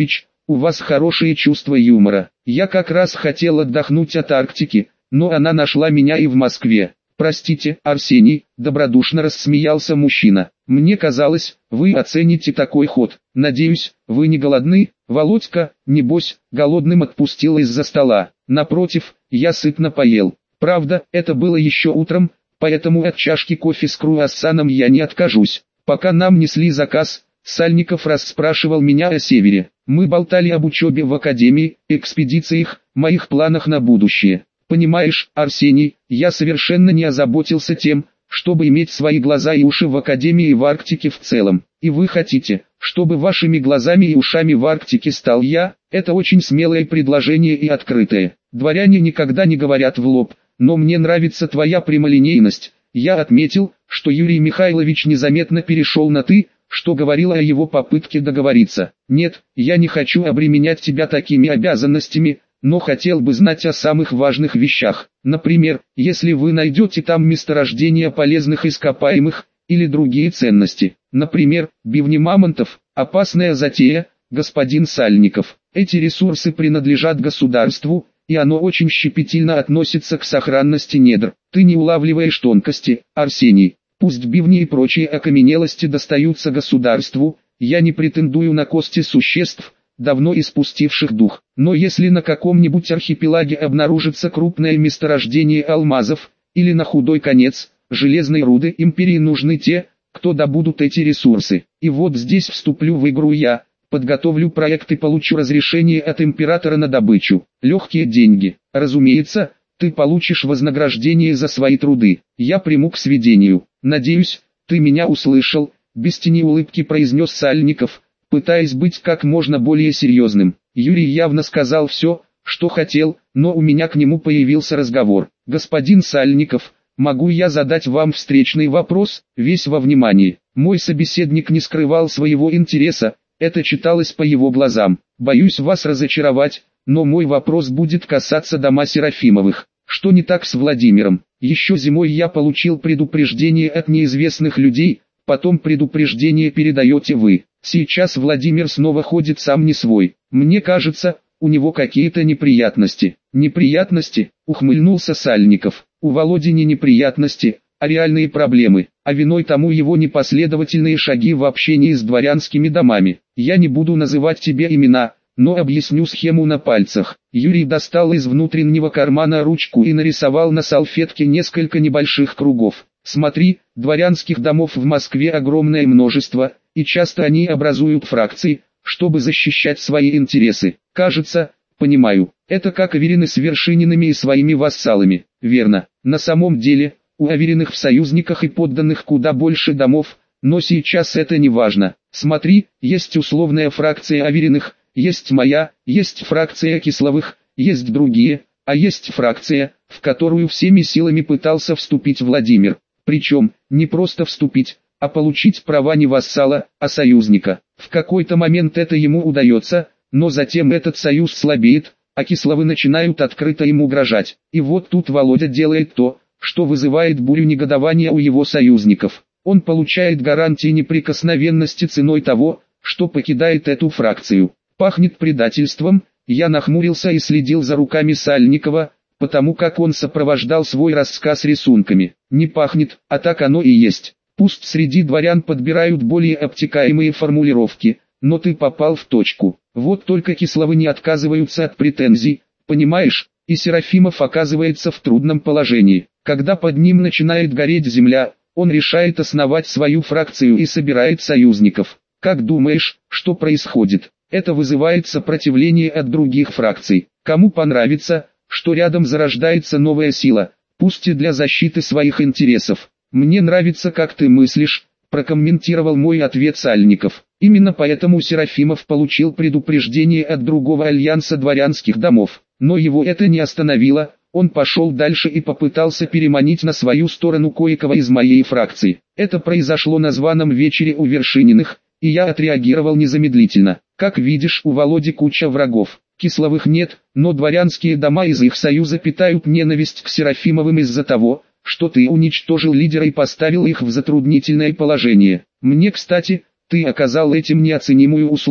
у вас хорошее чувство юмора. Я как раз хотел отдохнуть от Арктики, но она нашла меня и в Москве. Простите, Арсений, добродушно рассмеялся мужчина. Мне казалось, вы оцените такой ход. Надеюсь, вы не голодны? Володька, небось, голодным отпустил из-за стола. Напротив, я сытно поел. Правда, это было еще утром, поэтому от чашки кофе с круассаном я не откажусь. Пока нам несли заказ, Сальников расспрашивал меня о севере. Мы болтали об учебе в академии, экспедициях, моих планах на будущее. Понимаешь, Арсений, я совершенно не озаботился тем, чтобы иметь свои глаза и уши в академии и в Арктике в целом. И вы хотите, чтобы вашими глазами и ушами в Арктике стал я? Это очень смелое предложение и открытое. Дворяне никогда не говорят в лоб, но мне нравится твоя прямолинейность. Я отметил, что Юрий Михайлович незаметно перешел на «ты», что говорило о его попытке договориться. Нет, я не хочу обременять тебя такими обязанностями, но хотел бы знать о самых важных вещах. Например, если вы найдете там месторождения полезных ископаемых, или другие ценности. Например, бивни мамонтов, опасная затея, господин Сальников. Эти ресурсы принадлежат государству, и оно очень щепетильно относится к сохранности недр. Ты не улавливаешь тонкости, Арсений. Пусть бивни и прочие окаменелости достаются государству, я не претендую на кости существ, давно испустивших дух. Но если на каком-нибудь архипелаге обнаружится крупное месторождение алмазов, или на худой конец, железной руды, империи нужны те, кто добудут эти ресурсы. И вот здесь вступлю в игру я, подготовлю проект и получу разрешение от императора на добычу. Легкие деньги. Разумеется, ты получишь вознаграждение за свои труды. Я приму к сведению. Надеюсь, ты меня услышал, без тени улыбки произнес Сальников, пытаясь быть как можно более серьезным. Юрий явно сказал все, что хотел, но у меня к нему появился разговор. Господин Сальников, могу я задать вам встречный вопрос? Весь во внимании. Мой собеседник не скрывал своего интереса, это читалось по его глазам. Боюсь вас разочаровать, но мой вопрос будет касаться дома Серафимовых. Что не так с Владимиром? Еще зимой я получил предупреждение от неизвестных людей, потом предупреждение передаете вы. Сейчас Владимир снова ходит сам не свой. Мне кажется, у него какие-то неприятности. Неприятности? Ухмыльнулся Сальников. У Володи не неприятности, а реальные проблемы. А виной тому его непоследовательные шаги в общении с дворянскими домами. Я не буду называть тебе имена, но объясню схему на пальцах. Юрий достал из внутреннего кармана ручку и нарисовал на салфетке несколько небольших кругов. Смотри, дворянских домов в Москве огромное множество, и часто они образуют фракции, чтобы защищать свои интересы. Кажется, понимаю, это как Аверины с Вершининами и своими вассалами. Верно, на самом деле, у Авериных в союзниках и подданных куда больше домов, но сейчас это не важно. Смотри, есть условная фракция Авериных, есть моя, есть фракция Кисловых, есть другие, а есть фракция, в которую всеми силами пытался вступить Владимир. Причем, не просто вступить, а получить права не вассала, а союзника. В какой-то момент это ему удается, но затем этот союз слабеет, а Кисловы начинают открыто им угрожать. И вот тут Володя делает то, что вызывает бурю негодования у его союзников. Он получает гарантии неприкосновенности ценой того, что покидает эту фракцию. Пахнет предательством. Я нахмурился и следил за руками Сальникова, потому как он сопровождал свой рассказ рисунками. Не пахнет, а так оно и есть. Пусть среди дворян подбирают более обтекаемые формулировки, но ты попал в точку. Вот только Кисловы не отказываются от претензий, понимаешь, и Серафимов оказывается в трудном положении. Когда под ним начинает гореть земля, он решает основать свою фракцию и собирает союзников. Как думаешь, что происходит? Это вызывает сопротивление от других фракций. Кому понравится, что рядом зарождается новая сила, пусть и для защиты своих интересов. Мне нравится, как ты мыслишь, прокомментировал мой ответ Сальников. Именно поэтому Серафимов получил предупреждение от другого альянса дворянских домов. Но его это не остановило, он пошел дальше и попытался переманить на свою сторону кое-кого из моей фракции. Это произошло на званом вечере у Вершининых, и я отреагировал незамедлительно. Как видишь, у Володи куча врагов. Кисловых нет, но дворянские дома из их союза питают ненависть к Серафимовым из-за того, что ты уничтожил лидера и поставил их в затруднительное положение. Мне, кстати, ты оказал этим неоценимую услугу.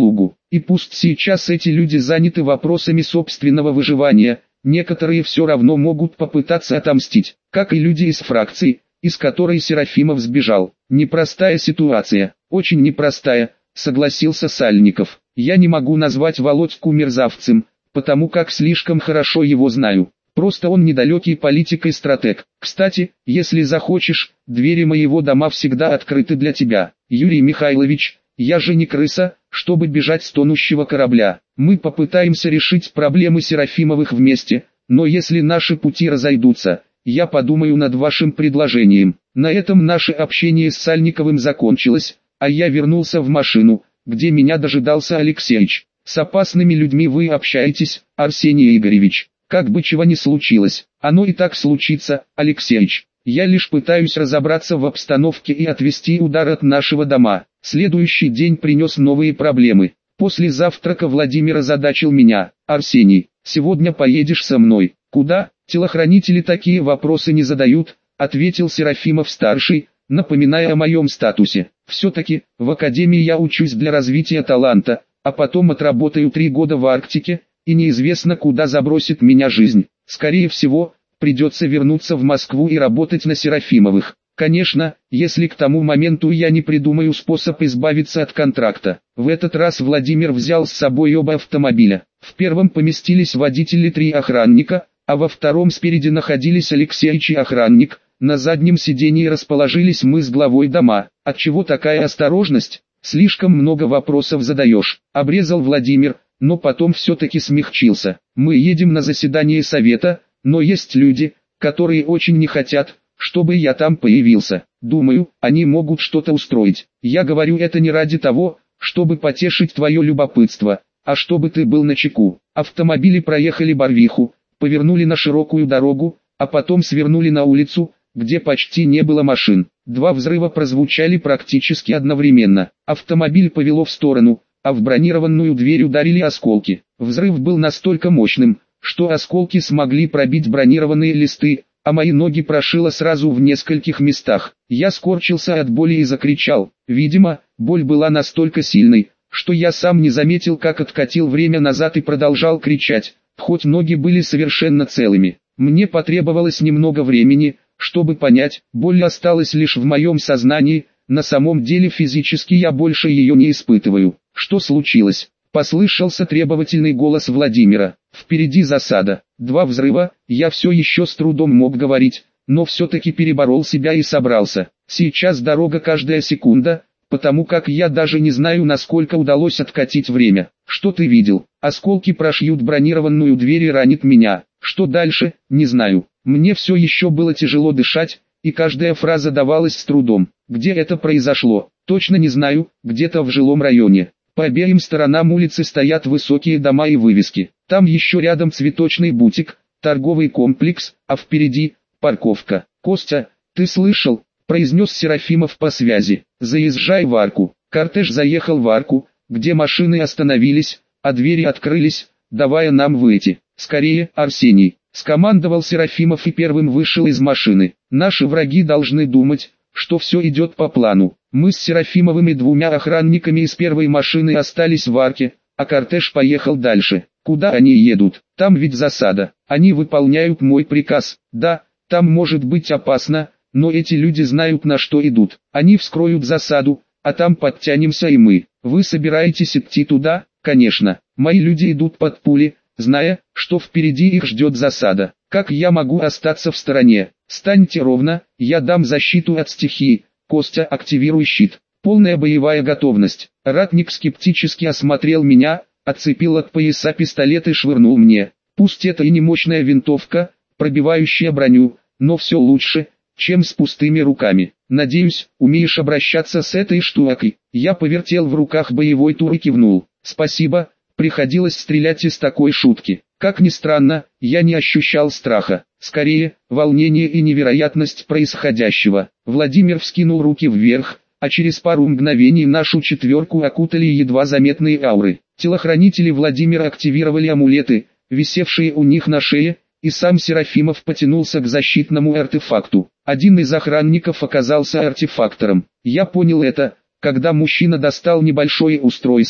И пусть сейчас эти люди заняты вопросами собственного выживания, некоторые все равно могут попытаться отомстить, как и люди из фракции, из которой Серафимов сбежал. Непростая ситуация, очень непростая, согласился Сальников. Я не могу назвать Володьку мерзавцем, потому как слишком хорошо его знаю. Просто он недалекий политик и стратег. Кстати, если захочешь, двери моего дома всегда открыты для тебя. Юрий Михайлович, я же не крыса, чтобы бежать с тонущего корабля. Мы попытаемся решить проблемы Серафимовых вместе, но если наши пути разойдутся, я подумаю над вашим предложением. На этом наше общение с Сальниковым закончилось, а я вернулся в машину, где меня дожидался Алексеич. С опасными людьми вы общаетесь, Арсений Игоревич. Как бы чего ни случилось, оно и так случится, Алексеич. Я лишь пытаюсь разобраться в обстановке и отвести удар от нашего дома. Следующий день принес новые проблемы. После завтрака Владимир озадачил меня. Арсений, сегодня поедешь со мной. Куда? Телохранители такие вопросы не задают, ответил Серафимов-старший, напоминая о моем статусе. Все-таки, в академии я учусь для развития таланта, а потом отработаю 3 года в Арктике, и неизвестно куда забросит меня жизнь. Скорее всего, придется вернуться в Москву и работать на Серафимовых. Конечно, если к тому моменту я не придумаю способ избавиться от контракта. В этот раз Владимир взял с собой оба автомобиля. В первом поместились водители 3 охранника, а во втором спереди находились Алексеич и охранник. На заднем сидении расположились мы с главой дома. Отчего такая осторожность? Слишком много вопросов задаешь, обрезал Владимир, но потом все-таки смягчился. Мы едем на заседание совета, но есть люди, которые очень не хотят, чтобы я там появился. Думаю, они могут что-то устроить. Я говорю это не ради того, чтобы потешить твое любопытство, а чтобы ты был начеку. Автомобили проехали Барвиху, повернули на широкую дорогу, а потом свернули на улицу, где почти не было машин. 2 взрыва прозвучали практически одновременно. Автомобиль повело в сторону, а в бронированную дверь ударили осколки. Взрыв был настолько мощным, что осколки смогли пробить бронированные листы, а мои ноги прошило сразу в нескольких местах. Я скорчился от боли и закричал. Видимо, боль была настолько сильной, что я сам не заметил, как откатил время назад и продолжал кричать, хоть ноги были совершенно целыми. Мне потребовалось немного времени, чтобы понять, боль осталась лишь в моем сознании, на самом деле физически я больше ее не испытываю. Что случилось? Послышался требовательный голос Владимира. Впереди засада. 2 взрыва. Я все еще с трудом мог говорить, но все-таки переборол себя и собрался. Сейчас дорога каждая секунда, потому как я даже не знаю, насколько удалось откатить время. Что ты видел? Осколки прошьют бронированную дверь и ранит меня. Что дальше? Не знаю. Мне все еще было тяжело дышать, и каждая фраза давалась с трудом. Где это произошло? Точно не знаю, где-то в жилом районе. По обеим сторонам улицы стоят высокие дома и вывески. Там еще рядом цветочный бутик, торговый комплекс, а впереди – парковка. «Костя, ты слышал?» – произнес Серафимов по связи. «Заезжай в арку». Кортеж заехал в арку, где машины остановились, а двери открылись, давая нам выйти. «Скорее, Арсений!» – скомандовал Серафимов и первым вышел из машины. «Наши враги должны думать, что все идет по плану. Мы с Серафимовыми 2 охранниками из первой машины остались в арке, а кортеж поехал дальше. Куда они едут? Там ведь засада. Они выполняют мой приказ. Да, там может быть опасно, но эти люди знают, на что идут. Они вскроют засаду, а там подтянемся и мы. Вы собираетесь идти туда? Конечно. Мои люди идут под пули, зная, что впереди их ждет засада. Как я могу остаться в стороне? Станьте ровно, я дам защиту от стихии. Костя, активируй щит. Полная боевая готовность. Ратник скептически осмотрел меня, отцепил от пояса пистолет и швырнул мне. Пусть это и не мощная винтовка, пробивающая броню, но все лучше, чем с пустыми руками. Надеюсь, умеешь обращаться с этой штукой. Я повертел в руках боевой тур и кивнул. Спасибо, приходилось стрелять из такой шутки. Как ни странно, я не ощущал страха. Скорее, волнение и невероятность происходящего. Владимир вскинул руки вверх, а через пару мгновений нашу четверку окутали едва заметные ауры. Телохранители Владимира активировали амулеты, висевшие у них на шее, и сам Серафимов потянулся к защитному артефакту. Один из охранников оказался артефактором. Я понял это, когда мужчина достал небольшое устройство,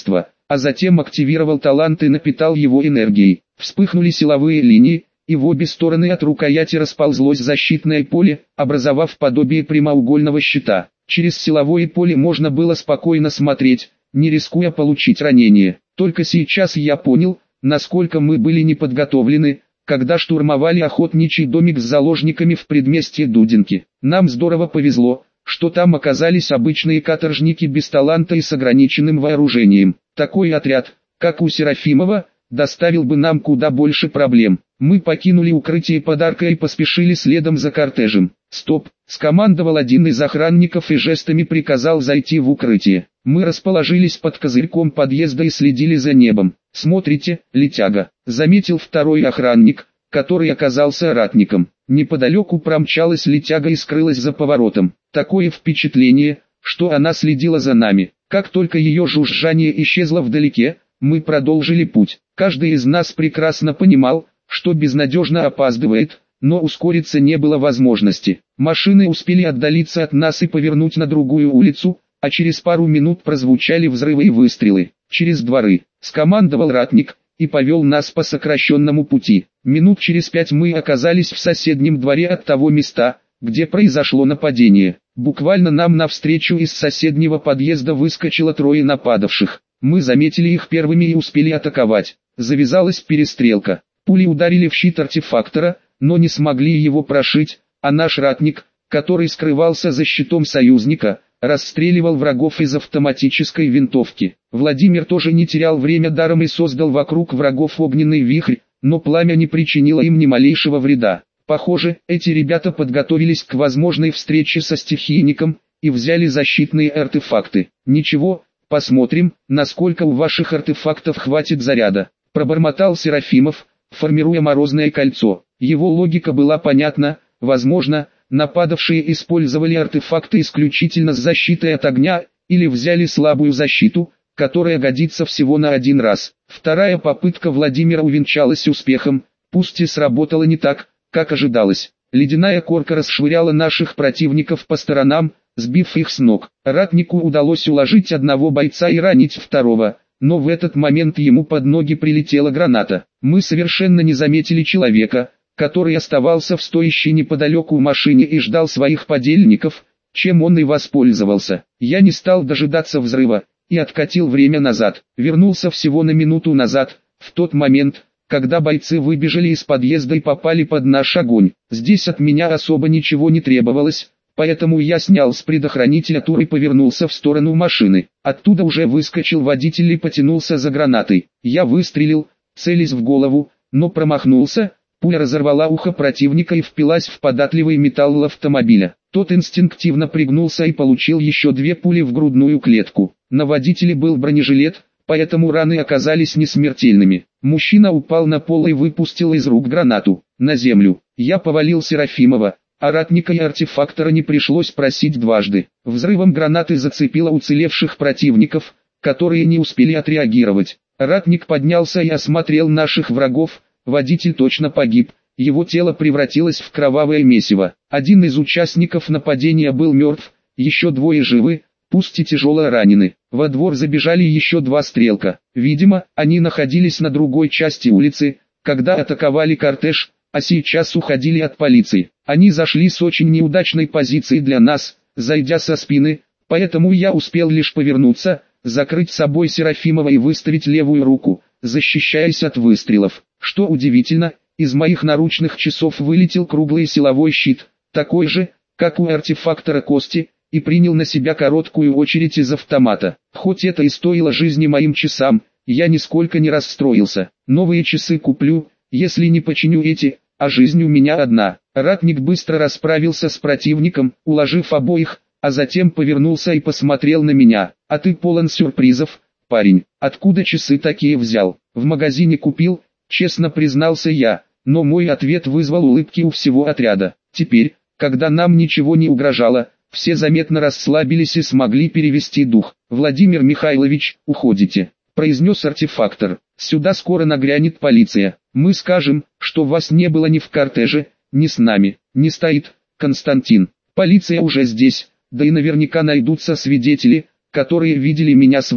а затем активировал талант и напитал его энергией. Вспыхнули силовые линии, и в обе стороны от рукояти расползлось защитное поле, образовав подобие прямоугольного щита. Через силовое поле можно было спокойно смотреть, не рискуя получить ранение. Только сейчас я понял, насколько мы были неподготовлены, когда штурмовали охотничий домик с заложниками в предместье Дудинки. Нам здорово повезло, что там оказались обычные каторжники без таланта и с ограниченным вооружением. Такой отряд, как у Серафимова, доставил бы нам куда больше проблем. Мы покинули укрытие подарка и поспешили следом за кортежем. «Стоп!» – скомандовал один из охранников и жестами приказал зайти в укрытие. Мы расположились под козырьком подъезда и следили за небом. «Смотрите, летяга!» – заметил второй охранник, который оказался ратником. Неподалеку промчалась летяга и скрылась за поворотом. Такое впечатление, что она следила за нами. Как только ее жужжание исчезло вдалеке, мы продолжили путь. Каждый из нас прекрасно понимал, что безнадежно опаздывает, но ускориться не было возможности. Машины успели отдалиться от нас и повернуть на другую улицу, а через пару минут прозвучали взрывы и выстрелы. «Через дворы», — скомандовал ратник, и повел нас по сокращенному пути. Минут через 5 мы оказались в соседнем дворе от того места, где произошло нападение. Буквально нам навстречу из соседнего подъезда выскочило 3 нападавших. Мы заметили их первыми и успели атаковать. Завязалась перестрелка. Пули ударили в щит артефактора, но не смогли его прошить, а наш ратник, который скрывался за щитом союзника, расстреливал врагов из автоматической винтовки. Владимир тоже не терял время даром и создал вокруг врагов огненный вихрь, но пламя не причинило им ни малейшего вреда. Похоже, эти ребята подготовились к возможной встрече со стихийником и взяли защитные артефакты. «Ничего, посмотрим, насколько у ваших артефактов хватит заряда», — пробормотал Серафимов, формируя морозное кольцо. Его логика была понятна. Возможно, нападавшие использовали артефакты исключительно с защитой от огня, или взяли слабую защиту, которая годится всего на один раз. Вторая попытка Владимира увенчалась успехом, пусть и сработала не так, как ожидалось. Ледяная корка расшвыряла наших противников по сторонам, сбив их с ног. Ратнику удалось уложить одного бойца и ранить второго, но в этот момент ему под ноги прилетела граната. Мы совершенно не заметили человека, который оставался в стоящей неподалеку машине и ждал своих подельников, чем он и воспользовался. Я не стал дожидаться взрыва, и откатил время назад. Вернулся всего на минуту назад, в тот момент, когда бойцы выбежали из подъезда и попали под наш огонь. Здесь от меня особо ничего не требовалось, поэтому я снял с предохранителя тур и повернулся в сторону машины. Оттуда уже выскочил водитель и потянулся за гранатой. Я выстрелил, целясь в голову, но промахнулся. Пуля разорвала ухо противника и впилась в податливый металл автомобиля. Тот инстинктивно пригнулся и получил еще 2 пули в грудную клетку. На водителе был бронежилет, поэтому раны оказались несмертельными. Мужчина упал на пол и выпустил из рук гранату. На землю. Я повалил Серафимова, а ратника и артефактора не пришлось просить дважды. Взрывом гранаты зацепило уцелевших противников, которые не успели отреагировать. Ратник поднялся и осмотрел наших врагов. Водитель точно погиб, его тело превратилось в кровавое месиво. Один из участников нападения был мертв, еще 2 живы, пусть и тяжело ранены. Во двор забежали еще 2 стрелка. Видимо, они находились на другой части улицы, когда атаковали кортеж, а сейчас уходили от полиции. Они зашли с очень неудачной позиции для нас, зайдя со спины, поэтому я успел лишь повернуться, закрыть собой Серафимова и выставить левую руку, защищаясь от выстрелов. Что удивительно, из моих наручных часов вылетел круглый силовой щит, такой же, как у артефактора Кости, и принял на себя короткую очередь из автомата. Хоть это и стоило жизни моим часам, я нисколько не расстроился. Новые часы куплю, если не починю эти, а жизнь у меня одна. Ратник быстро расправился с противником, уложив обоих, а затем повернулся и посмотрел на меня. «А ты полон сюрпризов, парень. Откуда часы такие взял?» «В магазине купил», честно признался я, но мой ответ вызвал улыбки у всего отряда. Теперь, когда нам ничего не угрожало, все заметно расслабились и смогли перевести дух. «Владимир Михайлович, уходите», — произнес артефактор. «Сюда скоро нагрянет полиция. Мы скажем, что вас не было ни в кортеже, ни с нами. Не стоит, Константин. Полиция уже здесь, да и наверняка найдутся свидетели, которые видели меня с вами.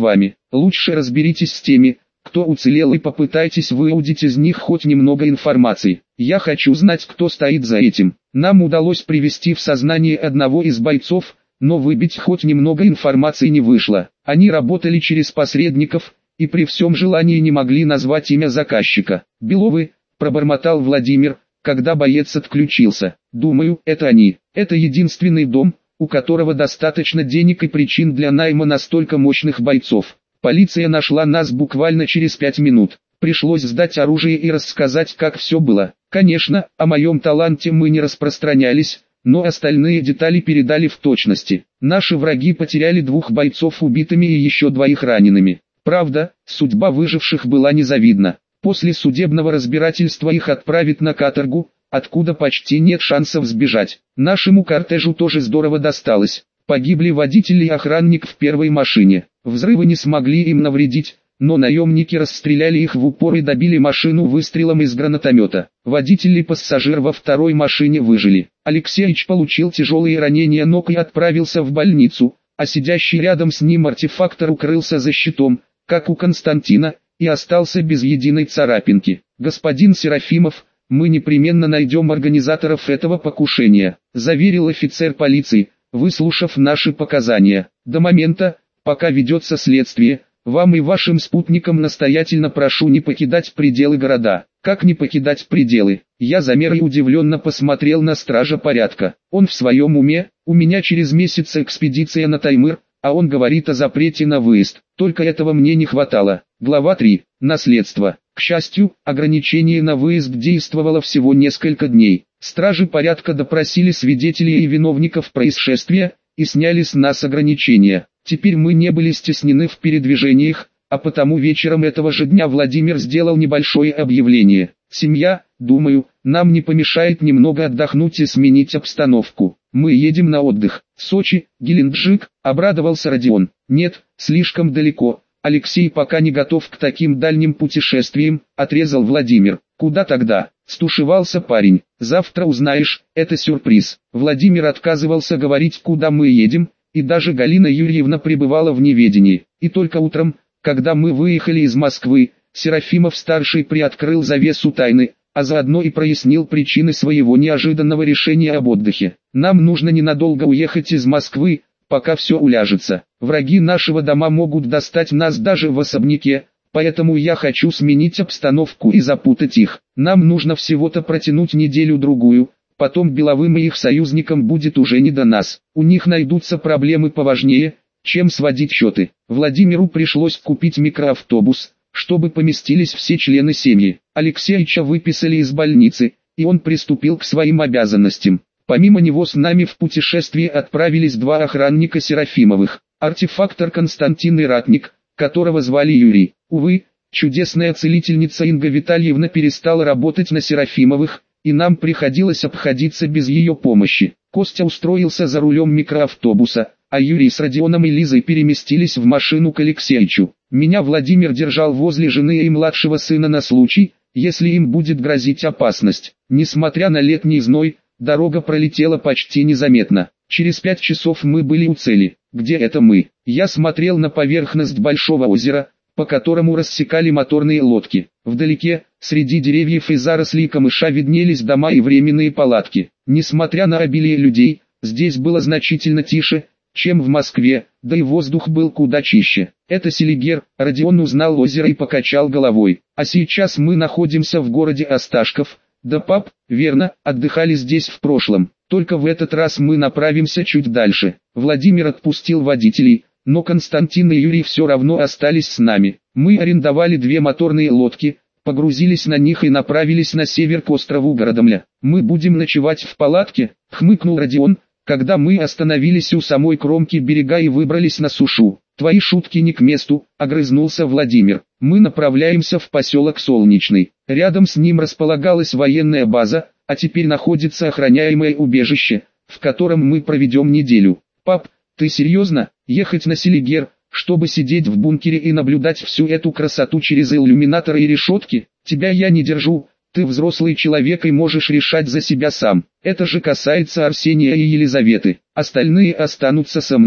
Лучше разберитесь с теми, кто уцелел, и попытайтесь выудить из них хоть немного информации. Я хочу знать, кто стоит за этим. Нам удалось привести в сознание одного из бойцов, но выбить хоть немного информации не вышло. Они работали через посредников, и при всем желании не могли назвать имя заказчика. «Беловы», — пробормотал Владимир, когда боец отключился. «Думаю, это они. Это единственный дом, у которого достаточно денег и причин для найма настолько мощных бойцов. Полиция нашла нас буквально через 5 минут. Пришлось сдать оружие и рассказать, как все было. Конечно, о моем таланте мы не распространялись, но остальные детали передали в точности. Наши враги потеряли 2 бойцов убитыми и еще 2 ранеными. Правда, судьба выживших была незавидна. После судебного разбирательства их отправят на каторгу, откуда почти нет шансов сбежать. Нашему кортежу тоже здорово досталось. Погибли водитель и охранник в первой машине. Взрывы не смогли им навредить, но наемники расстреляли их в упор и добили машину выстрелом из гранатомета. Водитель и пассажир во второй машине выжили. Алексеич получил тяжелые ранения ног и отправился в больницу, а сидящий рядом с ним артефактор укрылся за щитом, как у Константина, и остался без единой царапинки. «Господин Серафимов, мы непременно найдем организаторов этого покушения», — заверил офицер полиции, выслушав наши показания. «До момента, пока ведется следствие, вам и вашим спутникам настоятельно прошу не покидать пределы города». «Как не покидать пределы?» Я замер и удивленно посмотрел на стража порядка. «Он в своем уме? У меня через месяц экспедиция на Таймыр, а он говорит о запрете на выезд. Только этого мне не хватало». Глава 3. Наследство. К счастью, ограничение на выезд действовало всего несколько дней. Стражи порядка допросили свидетелей и виновников происшествия, и сняли с нас ограничения. Теперь мы не были стеснены в передвижениях, а потому вечером этого же дня Владимир сделал небольшое объявление. «Семья, думаю, нам не помешает немного отдохнуть и сменить обстановку. Мы едем на отдых. Сочи, Геленджик», — обрадовался Родион. «Нет, слишком далеко. Алексей пока не готов к таким дальним путешествиям», — отрезал Владимир. «Куда тогда?» — стушевался парень. «Завтра узнаешь, это сюрприз». Владимир отказывался говорить, куда мы едем, и даже Галина Юрьевна пребывала в неведении. И только утром, когда мы выехали из Москвы, Серафимов-старший приоткрыл завесу тайны, а заодно и прояснил причины своего неожиданного решения об отдыхе. «Нам нужно ненадолго уехать из Москвы, пока все уляжется. Враги нашего дома могут достать нас даже в особняке, поэтому я хочу сменить обстановку и запутать их. Нам нужно всего-то протянуть неделю-другую, потом Беловым и их союзникам будет уже не до нас. У них найдутся проблемы поважнее, чем сводить счеты». Владимиру пришлось купить микроавтобус, чтобы поместились все члены семьи. Алексеича выписали из больницы, и он приступил к своим обязанностям. Помимо него с нами в путешествие отправились 2 охранника Серафимовых, артефактор Константин и ратник, которого звали Юрий. Увы, чудесная целительница Инга Витальевна перестала работать на Серафимовых, и нам приходилось обходиться без ее помощи. Костя устроился за рулем микроавтобуса, а Юрий с Родионом и Лизой переместились в машину к Алексеичу. Меня Владимир держал возле жены и младшего сына на случай, если им будет грозить опасность. Несмотря на летний зной, дорога пролетела почти незаметно. Через 5 часов мы были у цели. Где это мы? Я смотрел на поверхность большого озера, по которому рассекали моторные лодки. Вдалеке, среди деревьев и зарослей камыша виднелись дома и временные палатки. Несмотря на обилие людей, здесь было значительно тише, чем в Москве, да и воздух был куда чище. «Это Селигер», — Родион узнал озеро и покачал головой. «А сейчас мы находимся в городе Осташков». «Да, пап, верно, отдыхали здесь в прошлом, только в этот раз мы направимся чуть дальше». Владимир отпустил водителей, но Константин и Юрий все равно остались с нами. Мы арендовали 2 моторные лодки, погрузились на них и направились на север к острову Городомля. «Мы будем ночевать в палатке», — хмыкнул Родион, когда мы остановились у самой кромки берега и выбрались на сушу. «Твои шутки не к месту», — огрызнулся Владимир. «Мы направляемся в поселок Солнечный. Рядом с ним располагалась военная база, а теперь находится охраняемое убежище, в котором мы проведем неделю». «Пап, ты серьезно? Ехать на Селигер, чтобы сидеть в бункере и наблюдать всю эту красоту через иллюминаторы и решетки? Тебя я не держу. Ты взрослый человек и можешь решать за себя сам. Это же касается Арсения и Елизаветы. Остальные останутся со мной».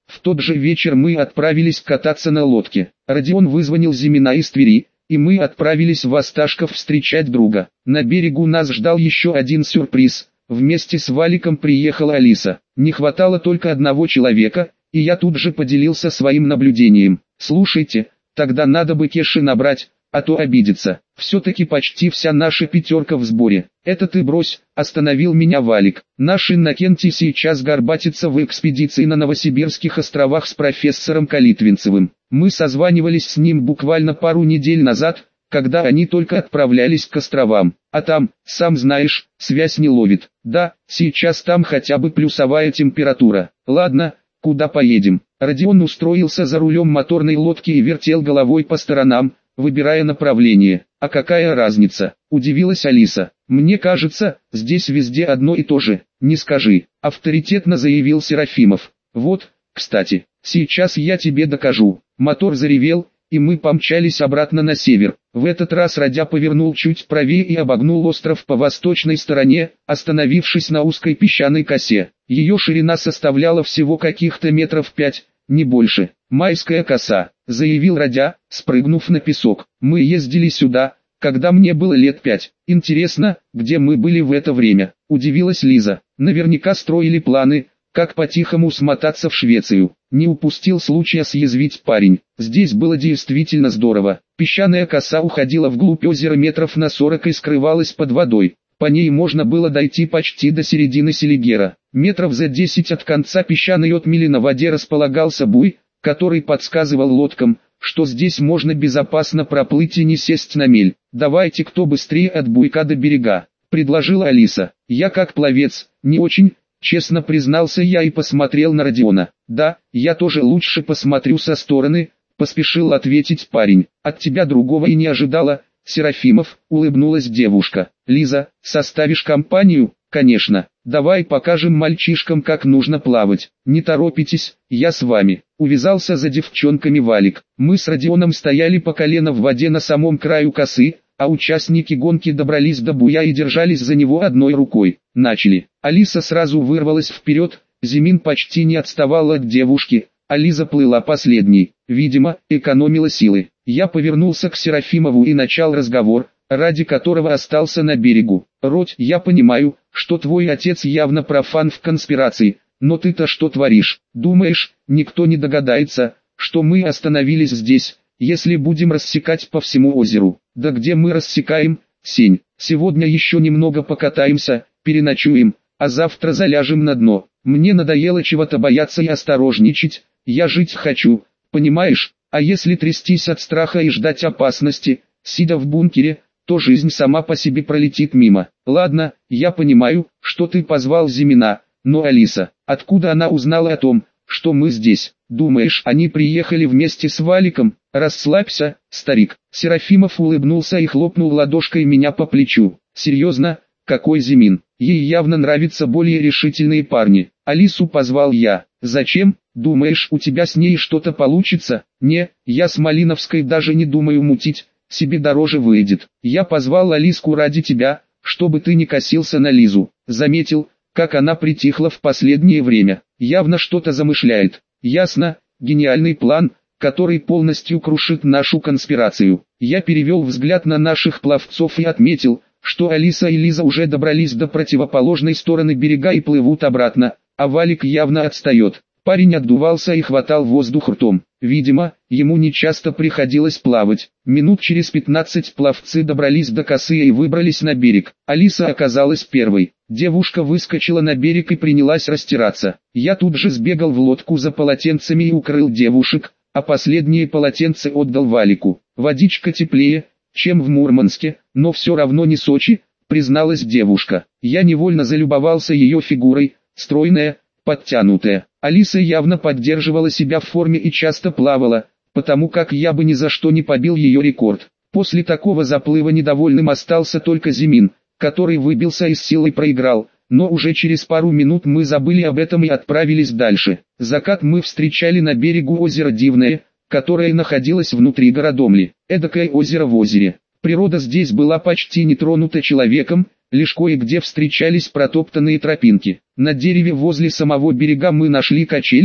В тот же вечер мы отправились кататься на лодке. Родион вызвонил Зимина из Твери, и мы отправились в Осташков встречать друга. На берегу нас ждал еще один сюрприз. Вместе с Валиком приехала Алиса. Не хватало только одного человека, и я тут же поделился своим наблюдением. «Слушайте, тогда надо бы Кеши набрать, а то обидится. Все-таки почти вся наша пятерка в сборе». «Это ты брось», — остановил меня Валик. «Наш Иннокентий сейчас горбатится в экспедиции на Новосибирских островах с профессором Калитвинцевым. Мы созванивались с ним буквально пару недель назад, когда они только отправлялись к островам. А там, сам знаешь, связь не ловит. Да, сейчас там хотя бы плюсовая температура. Ладно, куда поедем?» Родион устроился за рулем моторной лодки и вертел головой по сторонам, выбирая направление. «А какая разница?» – удивилась Алиса. «Мне кажется, здесь везде одно и то же». «Не скажи», – авторитетно заявил Серафимов. «Вот, кстати, сейчас я тебе докажу». Мотор заревел, и мы помчались обратно на север. В этот раз Радя повернул чуть правее и обогнул остров по восточной стороне, остановившись на узкой песчаной косе. Ее ширина составляла всего каких-то метров 5, не больше. «Майская коса», — заявил Радя, спрыгнув на песок. «Мы ездили сюда, когда мне было лет 5. Интересно, где мы были в это время?» — удивилась Лиза. «Наверняка строили планы, как по-тихому смотаться в Швецию». Не упустил случая съязвить парень. Здесь было действительно здорово. Песчаная коса уходила вглубь озера метров на 40 и скрывалась под водой. По ней можно было дойти почти до середины Селигера. Метров за 10 от конца песчаной отмели на воде располагался буй, который подсказывал лодкам, что здесь можно безопасно проплыть и не сесть на мель. «Давайте кто быстрее от буйка до берега», — предложила Алиса. «Я как пловец, не очень», — честно признался я и посмотрел на Родиона. «Да, я тоже лучше посмотрю со стороны», — поспешил ответить парень. «От тебя другого и не ожидала, Серафимов», — улыбнулась девушка. «Лиза, составишь компанию?» «Конечно. Давай покажем мальчишкам, как нужно плавать. Не торопитесь, я с вами». Увязался за девчонками Валик. Мы с Родионом стояли по колено в воде на самом краю косы, а участники гонки добрались до буя и держались за него одной рукой. Начали. Алиса сразу вырвалась вперед, Зимин почти не отставал от девушки, а Лиза плыла последней. Видимо, экономила силы. Я повернулся к Серафимову и начал разговор, ради которого остался на берегу. «Родь, я понимаю, что твой отец явно профан в конспирации, но ты-то что творишь? Думаешь, никто не догадается, что мы остановились здесь, если будем рассекать по всему озеру?» «Да где мы рассекаем, Сень? Сегодня еще немного покатаемся, переночуем, а завтра заляжем на дно. Мне надоело чего-то бояться и осторожничать, я жить хочу, понимаешь? А если трястись от страха и ждать опасности, сидя в бункере, то жизнь сама по себе пролетит мимо. Ладно, я понимаю, что ты позвал Зимина, но Алиса, откуда она узнала о том, что мы здесь? Думаешь, они приехали вместе с Валиком?» «Расслабься, старик». Серафимов улыбнулся и хлопнул ладошкой меня по плечу. «Серьезно, какой Зимин? Ей явно нравятся более решительные парни». Алису позвал я. «Зачем? Думаешь, у тебя с ней что-то получится?» «Не, я с Малиновской даже не думаю мутить, себе дороже выйдет. Я позвал Алиску ради тебя, чтобы ты не косился на Лизу». Заметил, как она притихла в последнее время. Явно что-то замышляет. «Ясно, гениальный план, который полностью крушит нашу конспирацию». Я перевел взгляд на наших пловцов и отметил, что Алиса и Лиза уже добрались до противоположной стороны берега и плывут обратно, а Валик явно отстает. Парень отдувался и хватал воздух ртом. Видимо, ему нечасто приходилось плавать. Минут через 15 пловцы добрались до косы и выбрались на берег. Алиса оказалась первой. Девушка выскочила на берег и принялась растираться. Я тут же сбегал в лодку за полотенцами и укрыл девушек, а последние полотенца отдал Валику. «Водичка теплее, чем в Мурманске, но все равно не Сочи», призналась девушка. Я невольно залюбовался ее фигурой, стройная, подтянутая. Алиса явно поддерживала себя в форме и часто плавала, потому как я бы ни за что не побил ее рекорд. После такого заплыва недовольным остался только Зимин, который выбился из сил и проиграл, но уже через пару минут мы забыли об этом и отправились дальше. Закат мы встречали на берегу озера Дивное, которое находилось внутри Городомли. Эдакое озеро в озере. Природа здесь была почти не тронута человеком, лишь кое-где встречались протоптанные тропинки. На дереве возле самого берега мы нашли качели,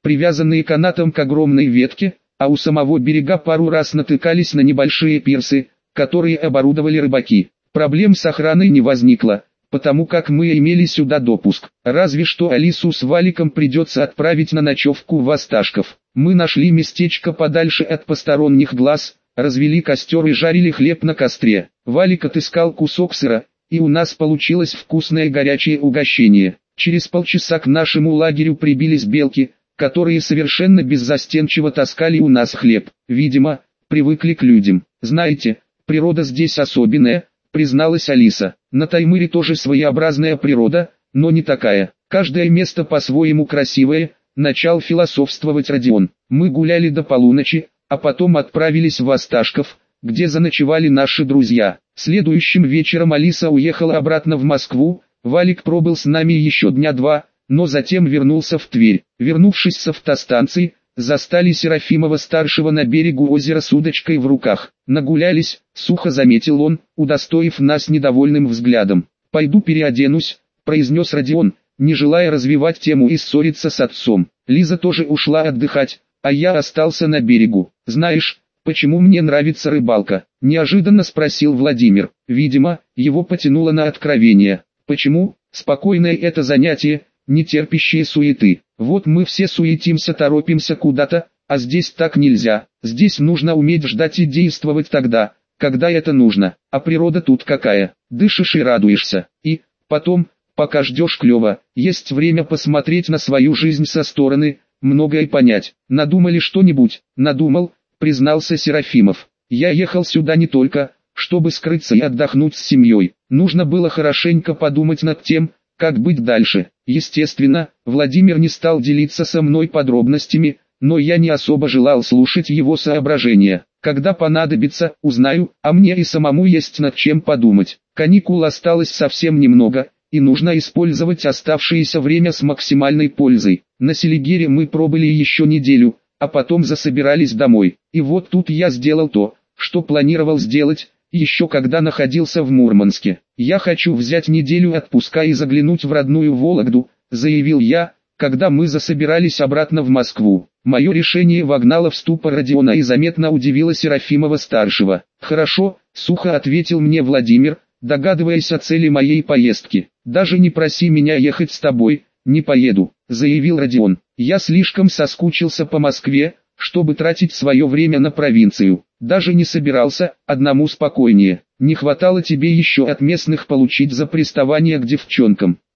привязанные канатом к огромной ветке, а у самого берега пару раз натыкались на небольшие пирсы, которые оборудовали рыбаки. Проблем с охраной не возникло, потому как мы имели сюда допуск. Разве что Алису с Валиком придется отправить на ночевку в Осташков. Мы нашли местечко подальше от посторонних глаз, развели костер и жарили хлеб на костре. Валик отыскал кусок сыра, и у нас получилось вкусное горячее угощение. Через полчаса к нашему лагерю прибились белки, которые совершенно беззастенчиво таскали у нас хлеб. Видимо, привыкли к людям. Знаете, природа здесь особенная, призналась Алиса. На Таймыре тоже своеобразная природа, но не такая. Каждое место по-своему красивое, начал философствовать Родион. Мы гуляли до полуночи, а потом отправились в Осташков, где заночевали наши друзья. Следующим вечером Алиса уехала обратно в Москву, Валик пробыл с нами еще дня два, но затем вернулся в Тверь. Вернувшись с автостанции, застали Серафимова-старшего на берегу озера с удочкой в руках. Нагулялись, сухо заметил он, удостоив нас недовольным взглядом. «Пойду переоденусь», произнес Родион, не желая развивать тему и ссориться с отцом. Лиза тоже ушла отдыхать, а я остался на берегу. «Знаешь, почему мне нравится рыбалка?» неожиданно спросил Владимир. Видимо, его потянуло на откровение. «Почему? Спокойное это занятие, не терпящие суеты. Вот мы все суетимся, торопимся куда-то, а здесь так нельзя. Здесь нужно уметь ждать и действовать тогда, когда это нужно. А природа тут какая? Дышишь и радуешься. И, потом, пока ждешь клёво, есть время посмотреть на свою жизнь со стороны, многое понять. Надумали что-нибудь?» «Надумал», признался Серафимов. «Я ехал сюда не только, чтобы скрыться и отдохнуть с семьей. Нужно было хорошенько подумать над тем, как быть дальше. Естественно, Владимир не стал делиться со мной подробностями, но я не особо желал слушать его соображения. Когда понадобится, узнаю, а мне и самому есть над чем подумать. Каникул осталось совсем немного, и нужно использовать оставшееся время с максимальной пользой. На Селигере мы пробыли еще неделю, а потом засобирались домой. И вот тут я сделал то, что планировал сделать, еще когда находился в Мурманске. «Я хочу взять неделю отпуска и заглянуть в родную Вологду», заявил я, когда мы засобирались обратно в Москву. Мое решение вогнало в ступор Родиона и заметно удивило Серафимова-старшего. «Хорошо», сухо ответил мне Владимир, догадываясь о цели моей поездки. «Даже не проси меня ехать с тобой, не поеду», заявил Родион. «Я слишком соскучился по Москве, чтобы тратить свое время на провинцию. Даже не собирался, одному спокойнее. Не хватало тебе еще от местных получить за приставание к девчонкам».